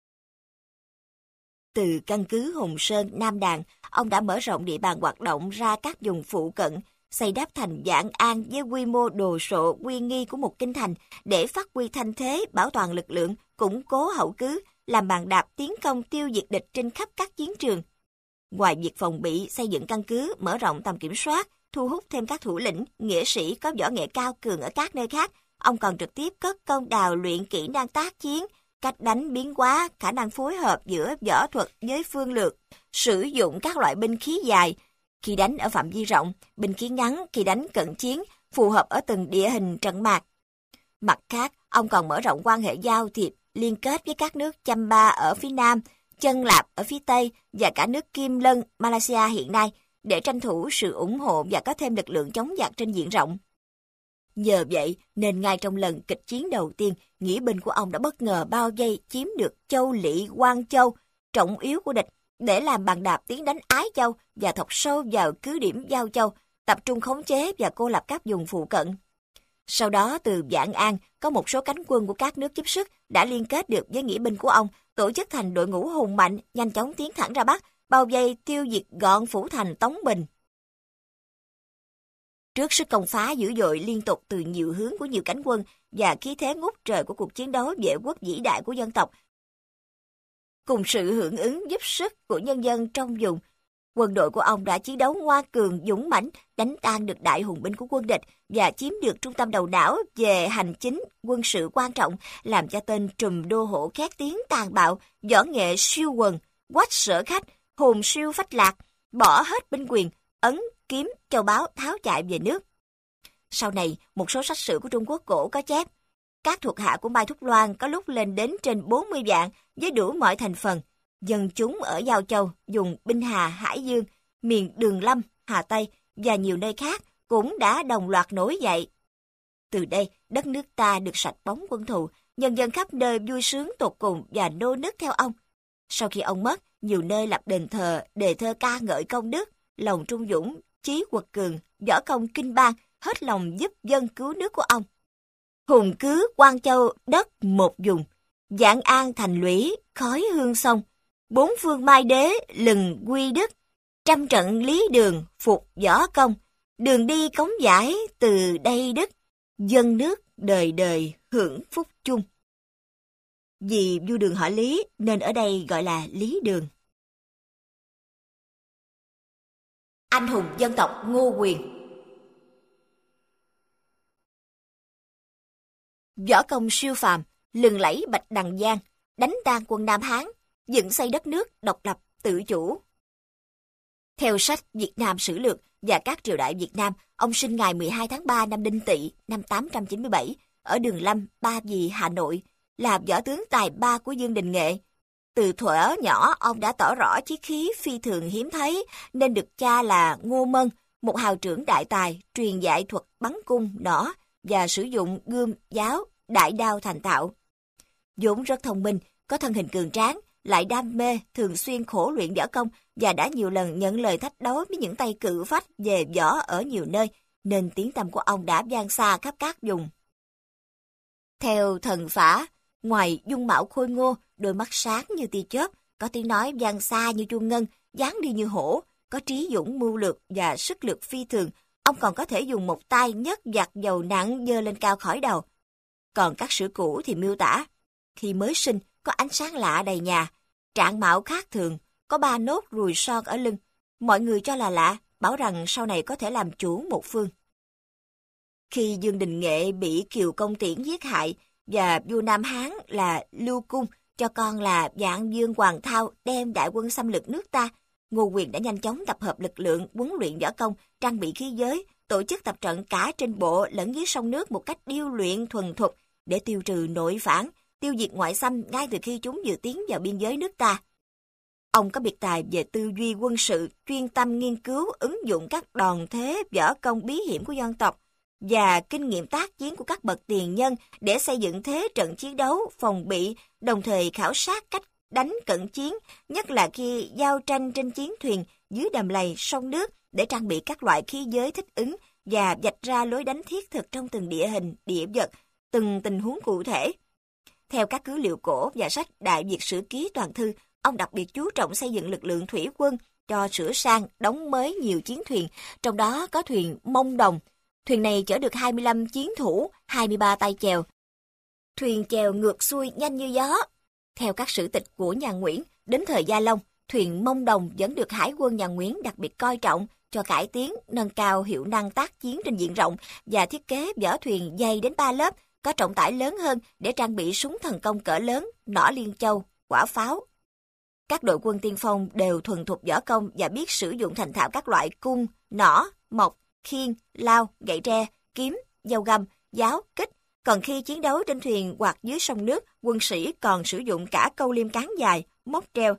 Từ căn cứ Hùng Sơn, Nam Đàn, ông đã mở rộng địa bàn hoạt động ra các vùng phụ cận, xây đắp thành Vạn An với quy mô đồ sộ uy nghi của một kinh thành để phát huy thanh thế, bảo toàn lực lượng, củng cố hậu cứ, làm bàn đạp tiến công tiêu diệt địch trên khắp các chiến trường. Ngoài việc phòng bị, xây dựng căn cứ, mở rộng tầm kiểm soát, thu hút thêm các thủ lĩnh, nghĩa sĩ có võ nghệ cao cường ở các nơi khác, ông còn trực tiếp cất công đào luyện kỹ năng tác chiến, cách đánh biến hóa, khả năng phối hợp giữa võ thuật với phương lược, sử dụng các loại binh khí dài khi đánh ở phạm vi rộng, binh khí ngắn khi đánh cận chiến, phù hợp ở từng địa hình trận mạc. Mặt khác, ông còn mở rộng quan hệ giao thiệp, liên kết với các nước Chamba ở phía Nam, Chân Lạp ở phía Tây và cả nước Kim Lân, Malaysia hiện nay, để tranh thủ sự ủng hộ và có thêm lực lượng chống giặc trên diện rộng. Nhờ vậy nên ngay trong lần kịch chiến đầu tiên, nghĩa binh của ông đã bất ngờ bao vây chiếm được Châu Lỵ, Quan Châu, trọng yếu của địch, để làm bàn đạp tiến đánh Ái Châu và thọc sâu vào cứ điểm Giao Châu, tập trung khống chế và cô lập các vùng phụ cận. Sau đó từ Vạn An, có một số cánh quân của các nước giúp sức đã liên kết được với nghĩa binh của ông, tổ chức thành đội ngũ hùng mạnh, nhanh chóng tiến thẳng ra Bắc, bao vây tiêu diệt gọn phủ thành Tống Bình. Trước sức công phá dữ dội liên tục từ nhiều hướng của nhiều cánh quân và khí thế ngút trời của cuộc chiến đấu vệ quốc vĩ đại của dân tộc, cùng sự hưởng ứng giúp sức của nhân dân trong vùng, quân đội của ông đã chiến đấu ngoan cường, dũng mãnh, đánh tan được đại hùng binh của quân địch và chiếm được trung tâm đầu não về hành chính, quân sự quan trọng, làm cho tên Trùm Đô Hộ khét tiếng tàn bạo, võ nghệ siêu quần, quách sở khách, hồn siêu phách lạc, bỏ hết binh quyền, ấn, kiếm, châu báu tháo chạy về nước. Sau này, một số sách sử của Trung Quốc cổ có chép, các thuộc hạ của Mai Thúc Loan có lúc lên đến trên 40 vạn với đủ mọi thành phần. Dân chúng ở Giao Châu, vùng Binh Hà, Hải Dương, miền Đường Lâm, Hà Tây và nhiều nơi khác cũng đã đồng loạt nổi dậy. Từ đây, đất nước ta được sạch bóng quân thù, nhân dân khắp nơi vui sướng tột cùng và nô nức theo ông. Sau khi ông mất, nhiều nơi lập đền thờ, đề thơ ca ngợi công đức, lòng trung dũng, chí quật cường, võ công kinh bang, hết lòng giúp dân cứu nước của ông. Hùng cứ Quan Châu đất một vùng, Vạn An thành lũy, khói hương sông, bốn phương mai đế lừng quy đức, trăm trận lý đường phục võ công, đường đi cống giải từ đây đức, dân nước đời đời hưởng phúc chung. Vì vua Đường họ Lý nên ở đây gọi là Lý Đường. Anh hùng dân tộc Ngô Quyền. Võ công siêu phàm, lừng lẫy bạch đằng giang, đánh tan quân Nam Hán, dựng xây đất nước độc lập tự chủ. Theo sách Việt Nam Sử Lược và các triều đại Việt Nam, ông sinh ngày 12 tháng 3 năm Đinh Tỵ năm 897 ở Đường Lâm, Ba Vì, Hà Nội, là võ tướng tài ba của Dương Đình Nghệ. Từ thuở nhỏ, ông đã tỏ rõ chí khí phi thường hiếm thấy, nên được cha là Ngô Mân, một hào trưởng đại tài, truyền dạy thuật bắn cung, nỏ và sử dụng gươm, giáo, đại đao thành thạo. Vốn rất thông minh, có thân hình cường tráng, lại đam mê, thường xuyên khổ luyện võ công và đã nhiều lần nhận lời thách đấu với những tay cự phách về võ ở nhiều nơi, nên tiếng tăm của ông đã vang xa khắp các vùng. Theo thần phả, ngoài dung mạo khôi ngô, đôi mắt sáng như tia chớp, có tiếng nói vang xa như chuông ngân, dáng đi như hổ, có trí dũng mưu lược và sức lực phi thường, ông còn có thể dùng một tay nhấc vạt dầu nặng giơ lên cao khỏi đầu. Còn các sử cũ thì miêu tả, khi mới sinh có ánh sáng lạ đầy nhà, trạng mạo khác thường, có 3 nốt ruồi son ở lưng. Mọi người cho là lạ, bảo rằng sau này có thể làm chủ một phương. Khi Dương Đình Nghệ bị Kiều Công Tiễn giết hại và vua Nam Hán là Lưu Cung cho con là Vạn Dương Hoàng Thao đem đại quân xâm lược nước ta, Ngô Quyền đã nhanh chóng tập hợp lực lượng, huấn luyện võ công, trang bị khí giới, tổ chức tập trận cả trên bộ lẫn dưới sông nước một cách điêu luyện thuần thục để tiêu trừ nội phản, tiêu diệt ngoại xâm ngay từ khi chúng vừa tiến vào biên giới nước ta. Ông có biệt tài về tư duy quân sự, chuyên tâm nghiên cứu, ứng dụng các đòn thế võ công bí hiểm của dân tộc và kinh nghiệm tác chiến của các bậc tiền nhân để xây dựng thế trận chiến đấu, phòng bị, đồng thời khảo sát cách đánh cận chiến, nhất là khi giao tranh trên chiến thuyền dưới đầm lầy, sông nước để trang bị các loại khí giới thích ứng và vạch ra lối đánh thiết thực trong từng địa hình, địa vật, từng tình huống cụ thể. Theo các cứ liệu cổ và sách Đại Việt Sử Ký Toàn Thư, ông đặc biệt chú trọng xây dựng lực lượng thủy quân, cho sửa sang, đóng mới nhiều chiến thuyền, trong đó có thuyền Mông Đồng. Thuyền này chở được 25 chiến thủ, 23 tay chèo. Thuyền chèo ngược xuôi nhanh như gió. Theo các sử tịch của nhà Nguyễn, đến thời Gia Long, thuyền Mông Đồng vẫn được Hải quân nhà Nguyễn đặc biệt coi trọng cho cải tiến, nâng cao hiệu năng tác chiến trên diện rộng và thiết kế vỏ thuyền dày đến 3 lớp, có trọng tải lớn hơn để trang bị súng thần công cỡ lớn, nỏ liên châu, quả pháo. Các đội quân tiên phong đều thuần thục võ công và biết sử dụng thành thạo các loại cung, nỏ, mộc, khiên, lao, gậy tre, kiếm, dao găm, giáo, kích. Còn khi chiến đấu trên thuyền hoặc dưới sông nước, quân sĩ còn sử dụng cả câu liêm cán dài, móc treo,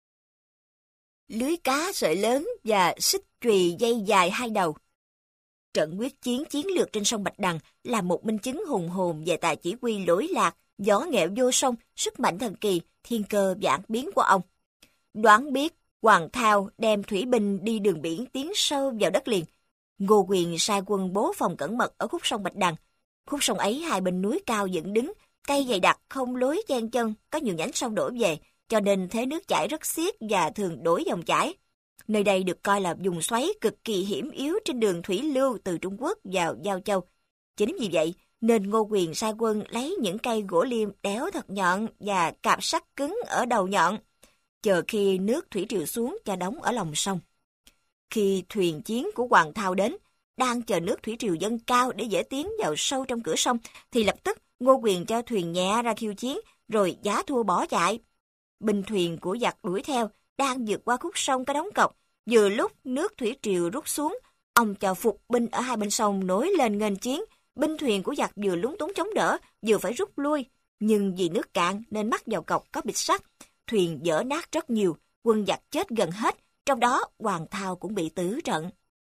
lưới cá sợi lớn và xích chùy dây dài 2 đầu. Trận quyết chiến chiến lược trên sông Bạch Đằng là một minh chứng hùng hồn về tài chỉ huy lỗi lạc, võ nghệ vô song, sức mạnh thần kỳ, thiên cơ vạn biến của ông. Đoán biết Hoàng Thao đem thủy binh đi đường biển tiến sâu vào đất liền. Ngô Quyền sai quân bố phòng cẩn mật ở khúc sông Bạch Đằng. Khúc sông ấy hai bên núi cao dựng đứng, cây dày đặc không lối chen chân, có nhiều nhánh sông đổ về, cho nên thế nước chảy rất xiết và thường đổi dòng chảy. Nơi đây được coi là vùng xoáy cực kỳ hiểm yếu trên đường thủy lưu từ Trung Quốc vào Giao Châu. Chính vì vậy nên Ngô Quyền sai quân lấy những cây gỗ liêm đéo thật nhọn và cạp sắt cứng ở đầu nhọn, chờ khi nước thủy triều xuống cho đóng ở lòng sông. Khi thuyền chiến của Hoàng Thao đến, đang chờ nước thủy triều dâng cao để dễ tiến vào sâu trong cửa sông, thì lập tức Ngô Quyền cho thuyền nhẹ ra khiêu chiến, rồi giá thua bỏ chạy. Binh thuyền của giặc đuổi theo, đang vượt qua khúc sông có đóng cọc. Vừa lúc nước thủy triều rút xuống, ông cho phục binh ở hai bên sông nối lên nghênh chiến. Binh thuyền của giặc vừa lúng túng chống đỡ, vừa phải rút lui. Nhưng vì nước cạn nên mắc vào cọc có bịch sắt, thuyền vỡ nát rất nhiều, quân giặc chết gần hết, trong đó Hoàng Thao cũng bị tử trận.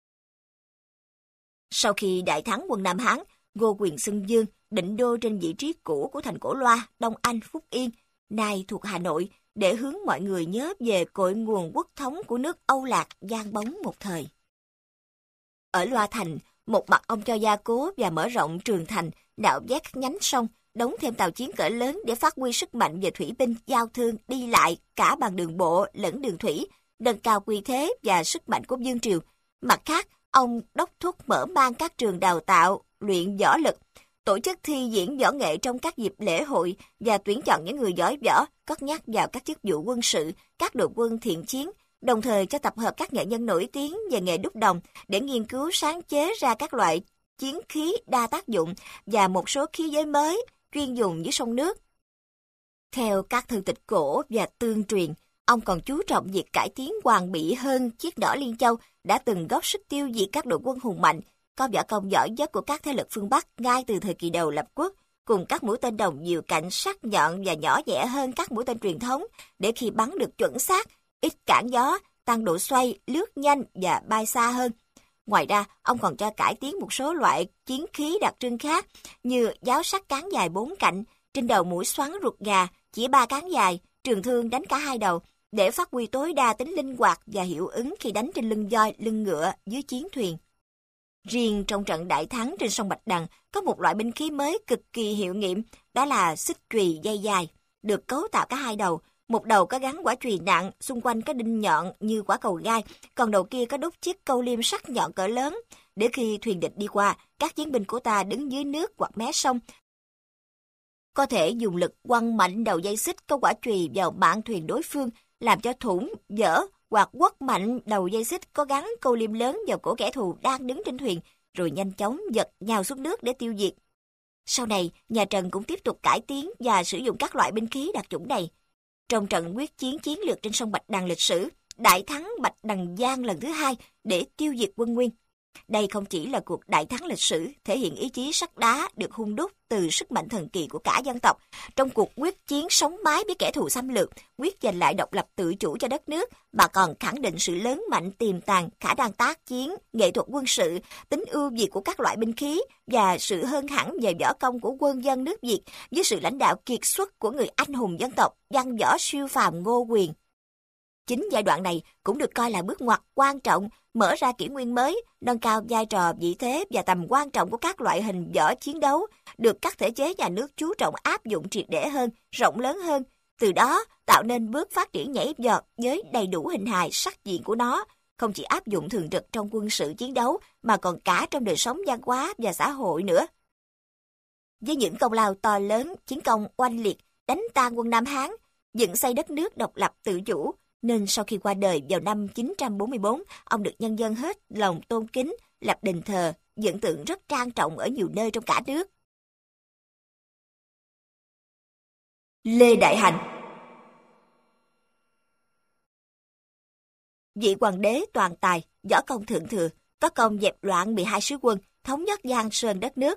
Sau khi đại thắng quân Nam Hán, Ngô Quyền xưng vương định đô trên vị trí cũ của thành Cổ Loa, Đông Anh, Phúc Yên, nay thuộc Hà Nội, để hướng mọi người nhớ về cội nguồn quốc thống của nước Âu Lạc vang bóng một thời. Ở Loa Thành, một mặt ông cho gia cố và mở rộng Trường Thành, nạo vét các nhánh sông, đóng thêm tàu chiến cỡ lớn để phát huy sức mạnh về thủy binh, giao thương, đi lại cả bằng đường bộ lẫn đường thủy, nâng cao uy thế và sức mạnh của vương triều. Mặt khác, ông đốc thúc mở mang các trường đào tạo, luyện võ lực, tổ chức thi diễn võ nghệ trong các dịp lễ hội và tuyển chọn những người giỏi võ, cất nhắc vào các chức vụ quân sự, các đội quân thiện chiến, đồng thời cho tập hợp các nghệ nhân nổi tiếng về nghề đúc đồng để nghiên cứu sáng chế ra các loại chiến khí đa tác dụng và một số khí giới mới chuyên dùng dưới sông nước. Theo các thư tịch cổ và tương truyền, ông còn chú trọng việc cải tiến hoàn bị hơn chiếc nỏ Liên Châu đã từng góp sức tiêu diệt các đội quân hùng mạnh, có võ công giỏi nhất của các thế lực phương Bắc ngay từ thời kỳ đầu lập quốc, cùng các mũi tên đồng nhiều cạnh sắc nhọn và nhỏ nhẹ hơn các mũi tên truyền thống, để khi bắn được chuẩn xác, ít cản gió, tăng độ xoay, lướt nhanh và bay xa hơn. Ngoài ra, ông còn cho cải tiến một số loại chiến khí đặc trưng khác như giáo sắc cán dài 4 cạnh, trên đầu mũi xoắn ruột gà, chỉ 3 cán dài, trường thương đánh cả hai đầu để phát huy tối đa tính linh hoạt và hiệu ứng khi đánh trên lưng voi, lưng ngựa dưới chiến thuyền. Riêng trong trận đại thắng trên sông Bạch Đằng có một loại binh khí mới cực kỳ hiệu nghiệm, đó là xích chùy dây dài, được cấu tạo cả hai đầu. Một đầu có gắn quả chùy nặng, xung quanh có đinh nhọn như quả cầu gai, còn đầu kia có đúc chiếc câu liêm sắc nhọn cỡ lớn, để khi thuyền địch đi qua, các chiến binh của ta đứng dưới nước hoặc mé sông có thể dùng lực quăng mạnh đầu dây xích có quả chùy vào mạn thuyền đối phương, làm cho thủng, vỡ hoặc quất mạnh đầu dây xích có gắn câu liêm lớn vào cổ kẻ thù đang đứng trên thuyền, rồi nhanh chóng giật nhào xuống nước để tiêu diệt. Sau này, nhà Trần cũng tiếp tục cải tiến và sử dụng các loại binh khí đặc chủng này. Trong trận quyết chiến chiến lược trên sông Bạch Đằng lịch sử, đại thắng Bạch Đằng Giang lần thứ 2 để tiêu diệt quân Nguyên. Đây không chỉ là cuộc đại thắng lịch sử, thể hiện ý chí sắt đá được hun đúc từ sức mạnh thần kỳ của cả dân tộc trong cuộc quyết chiến sống mái với kẻ thù xâm lược, quyết giành lại độc lập tự chủ cho đất nước, mà còn khẳng định sự lớn mạnh tiềm tàng, khả năng tác chiến, nghệ thuật quân sự, tính ưu việt của các loại binh khí và sự hơn hẳn về võ công của quân dân nước Việt với sự lãnh đạo kiệt xuất của người anh hùng dân tộc, văn võ siêu phàm Ngô Quyền. Chính giai đoạn này cũng được coi là bước ngoặt quan trọng, mở ra kỷ nguyên mới, nâng cao vai trò, vị thế và tầm quan trọng của các loại hình võ chiến đấu, được các thể chế nhà nước chú trọng áp dụng triệt để hơn, rộng lớn hơn. Từ đó, tạo nên bước phát triển nhảy vọt với đầy đủ hình hài, sắc diện của nó, không chỉ áp dụng thường trực trong quân sự chiến đấu, mà còn cả trong đời sống văn hóa và xã hội nữa. Với những công lao to lớn, chiến công oanh liệt, đánh tan quân Nam Hán, dựng xây đất nước độc lập tự chủ, nên sau khi qua đời vào năm 944, ông được nhân dân hết lòng tôn kính, lập đền thờ, dựng tượng rất trang trọng ở nhiều nơi trong cả nước. Lê Đại Hành. Vị hoàng đế toàn tài, võ công thượng thừa, có công dẹp loạn 12 sứ quân, thống nhất Giang Sơn đất nước.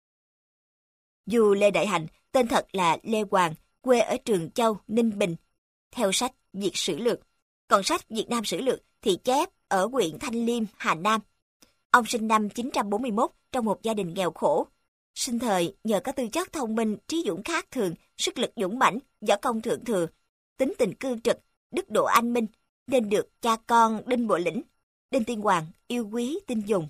Vua Lê Đại Hành, tên thật là Lê Hoàng, quê ở Trường Châu, Ninh Bình. Theo sách Việt Sử Lược, còn sách Việt Nam Sử Lược thì chép ở huyện Thanh Liêm, Hà Nam. Ông sinh năm 941 trong một gia đình nghèo khổ. Sinh thời nhờ có tư chất thông minh, trí dũng khác thường, sức lực dũng mãnh, võ công thượng thừa, tính tình cương trực, đức độ anh minh, nên được cha con Đinh Bộ Lĩnh, Đinh Tiên Hoàng yêu quý tin dùng.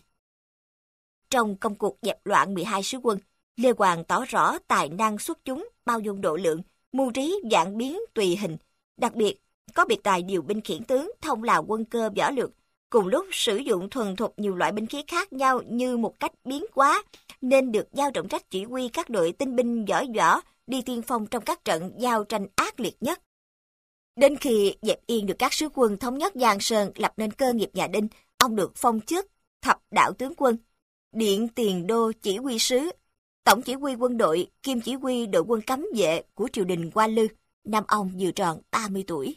Trong công cuộc dẹp loạn 12 sứ quân, Lê Hoàng tỏ rõ tài năng xuất chúng, bao dung độ lượng, mưu trí vạn biến tùy hình, đặc biệt có biệt tài điều binh khiển tướng, thông là quân cơ võ lược, cùng lúc sử dụng thuần thục nhiều loại binh khí khác nhau như một cách biến hóa, nên được giao trọng trách chỉ huy các đội tinh binh giỏi võ đi tiên phong trong các trận giao tranh ác liệt nhất. Đến khi dẹp yên được các sứ quân thống nhất Giang Sơn, lập nên cơ nghiệp nhà Đinh, ông được phong chức thập đạo tướng quân, điện tiền đô chỉ huy sứ, tổng chỉ huy quân đội, kiêm chỉ huy đội quân cấm vệ của triều đình Hoa Lư. Năm ông vừa tròn 30 tuổi.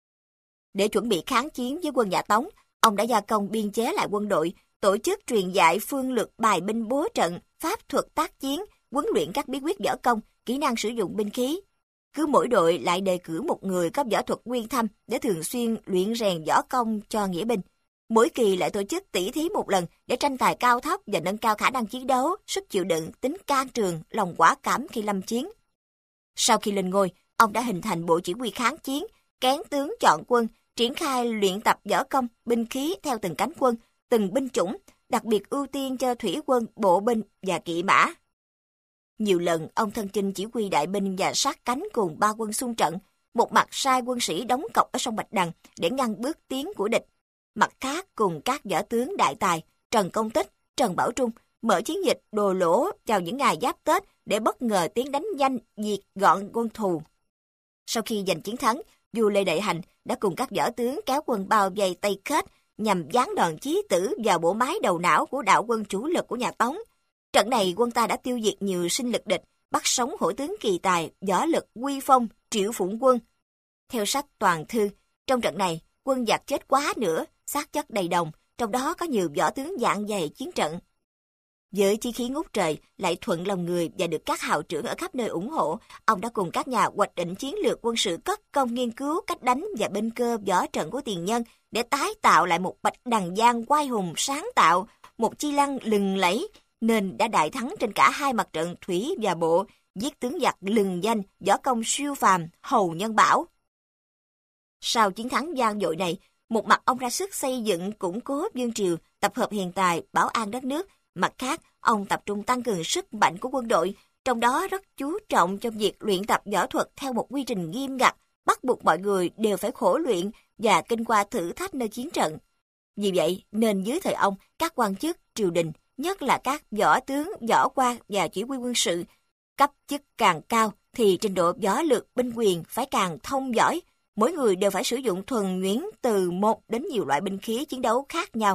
Để chuẩn bị kháng chiến với quân nhà Tống, ông đã gia công biên chế lại quân đội, tổ chức truyền dạy phương lược bài binh bố trận, pháp thuật tác chiến, huấn luyện các bí quyết võ công, kỹ năng sử dụng binh khí. Cứ mỗi đội lại đề cử một người có võ thuật uyên thâm để thường xuyên luyện rèn võ công cho nghĩa binh. Mỗi kỳ lại tổ chức tỷ thí một lần để tranh tài cao thấp và nâng cao khả năng chiến đấu, sức chịu đựng, tính can trường, lòng quả cảm khi lâm chiến. Sau khi lên ngôi, ông đã hình thành bộ chỉ huy kháng chiến, kén tướng chọn quân, triển khai luyện tập võ công, binh khí theo từng cánh quân, từng binh chủng, đặc biệt ưu tiên cho thủy quân, bộ binh và kỵ mã. Nhiều lần ông thân chinh chỉ huy đại binh và sát cánh cùng ba quân xung trận, một mặt sai quân sĩ đóng cọc ở sông Bạch Đằng để ngăn bước tiến của địch, mặt khác cùng các võ tướng đại tài Trần Công Tích, Trần Bảo Trung mở chiến dịch Đồ Lỗ vào những ngày giáp Tết để bất ngờ tiến đánh nhanh, diệt gọn quân thù. Sau khi giành chiến thắng, vua Lê Đại Hành đã cùng các võ tướng kéo quân bao vây Tây Khết nhằm giáng đòn chí tử vào bộ máy đầu não của đạo quân chủ lực của nhà Tống. Trận này quân ta đã tiêu diệt nhiều sinh lực địch, bắt sống hổ tướng kỳ tài, võ lực uy phong Triệu Phụng Quân. Theo sách Toàn Thư, trong trận này quân giặc chết quá nửa, xác chất đầy đồng, trong đó có nhiều võ tướng dạng dày chiến trận. Với chí khí ngút trời, lại thuận lòng người và được các hào trưởng ở khắp nơi ủng hộ, ông đã cùng các nhà hoạch định chiến lược quân sự cất công nghiên cứu cách đánh và binh cơ võ trận của tiền nhân để tái tạo lại một Bạch Đằng Giang oai hùng sáng tạo, một Chi Lăng lừng lẫy, nên đã đại thắng trên cả hai mặt trận thủy và bộ, giết tướng giặc lừng danh, võ công siêu phàm, Hầu Nhân Bảo. Sau chiến thắng vang dội này, một mặt ông ra sức xây dựng củng cố vương triều, tập hợp hiền tài, bảo an đất nước. Mặt khác, ông tập trung tăng cường sức mạnh của quân đội, trong đó rất chú trọng trong việc luyện tập võ thuật theo một quy trình nghiêm ngặt, bắt buộc mọi người đều phải khổ luyện và kinh qua thử thách nơi chiến trận. Vì vậy, nên dưới thời ông, các quan chức triều đình, nhất là các võ tướng, võ quan và chỉ huy quân sự, cấp chức càng cao thì trình độ võ lược binh quyền phải càng thông giỏi. Mỗi người đều phải sử dụng thuần nhuyễn từ một đến nhiều loại binh khí chiến đấu khác nhau.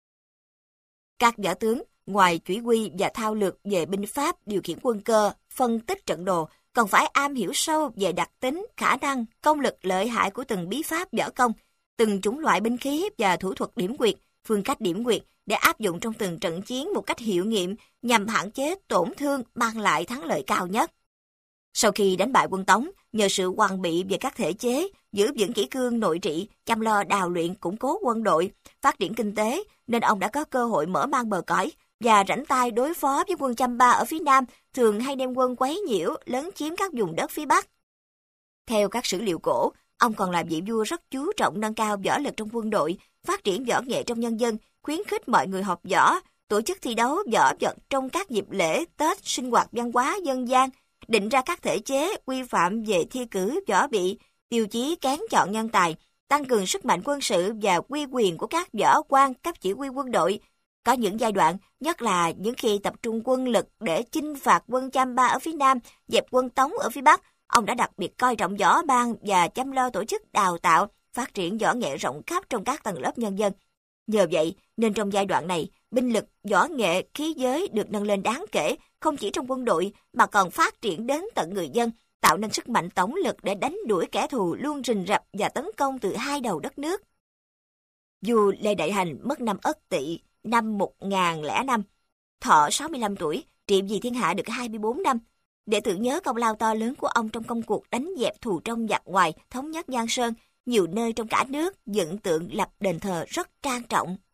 Các võ tướng, ngoài chỉ huy và thao lược về binh pháp, điều khiển quân cơ, phân tích trận đồ, còn phải am hiểu sâu về đặc tính, khả năng, công lực lợi hại của từng bí pháp võ công, từng chủng loại binh khí và thủ thuật điểm quyệt, phương cách điểm quyệt để áp dụng trong từng trận chiến một cách hiệu nghiệm nhằm hạn chế tổn thương, mang lại thắng lợi cao nhất. Sau khi đánh bại quân Tống, nhờ sự hoàn bị về các thể chế, giữ vững kỷ cương nội trị, chăm lo đào luyện củng cố quân đội, phát triển kinh tế, nên ông đã có cơ hội mở mang bờ cõi và rảnh tay đối phó với quân Chăm Ba ở phía Nam, thường hay đem quân quấy nhiễu, lấn chiếm các vùng đất phía Bắc. Theo các sử liệu cổ, ông còn làm vị vua rất chú trọng nâng cao võ lực trong quân đội, phát triển võ nghệ trong nhân dân, khuyến khích mọi người học võ, tổ chức thi đấu võ thuật trong các dịp lễ, Tết, sinh hoạt văn hóa dân gian, định ra các thể chế, quy phạm về thi cử võ bị, tiêu chí kén chọn nhân tài, tăng cường sức mạnh quân sự và uy quyền của các võ quan cấp chỉ huy quân đội. Có những giai đoạn, nhất là những khi tập trung quân lực để chinh phạt quân Chăm Ba ở phía Nam, dẹp quân Tống ở phía Bắc, ông đã đặc biệt coi trọng võ ban và chăm lo tổ chức đào tạo, phát triển võ nghệ rộng khắp trong các tầng lớp nhân dân. Nhờ vậy, nên trong giai đoạn này, binh lực, võ nghệ, khí giới được nâng lên đáng kể, không chỉ trong quân đội mà còn phát triển đến tận người dân, tạo nên sức mạnh tổng lực để đánh đuổi kẻ thù luôn rình rập và tấn công từ hai đầu đất nước. Vua Lê Đại Hành mất năm Ất Tỵ, năm 1005, thọ 65 tuổi, trị vì thiên hạ được 24 năm. Để tưởng nhớ công lao to lớn của ông trong công cuộc đánh dẹp thù trong giặc ngoài, thống nhất Giang Sơn, nhiều nơi trong cả nước dựng tượng lập đền thờ rất trang trọng.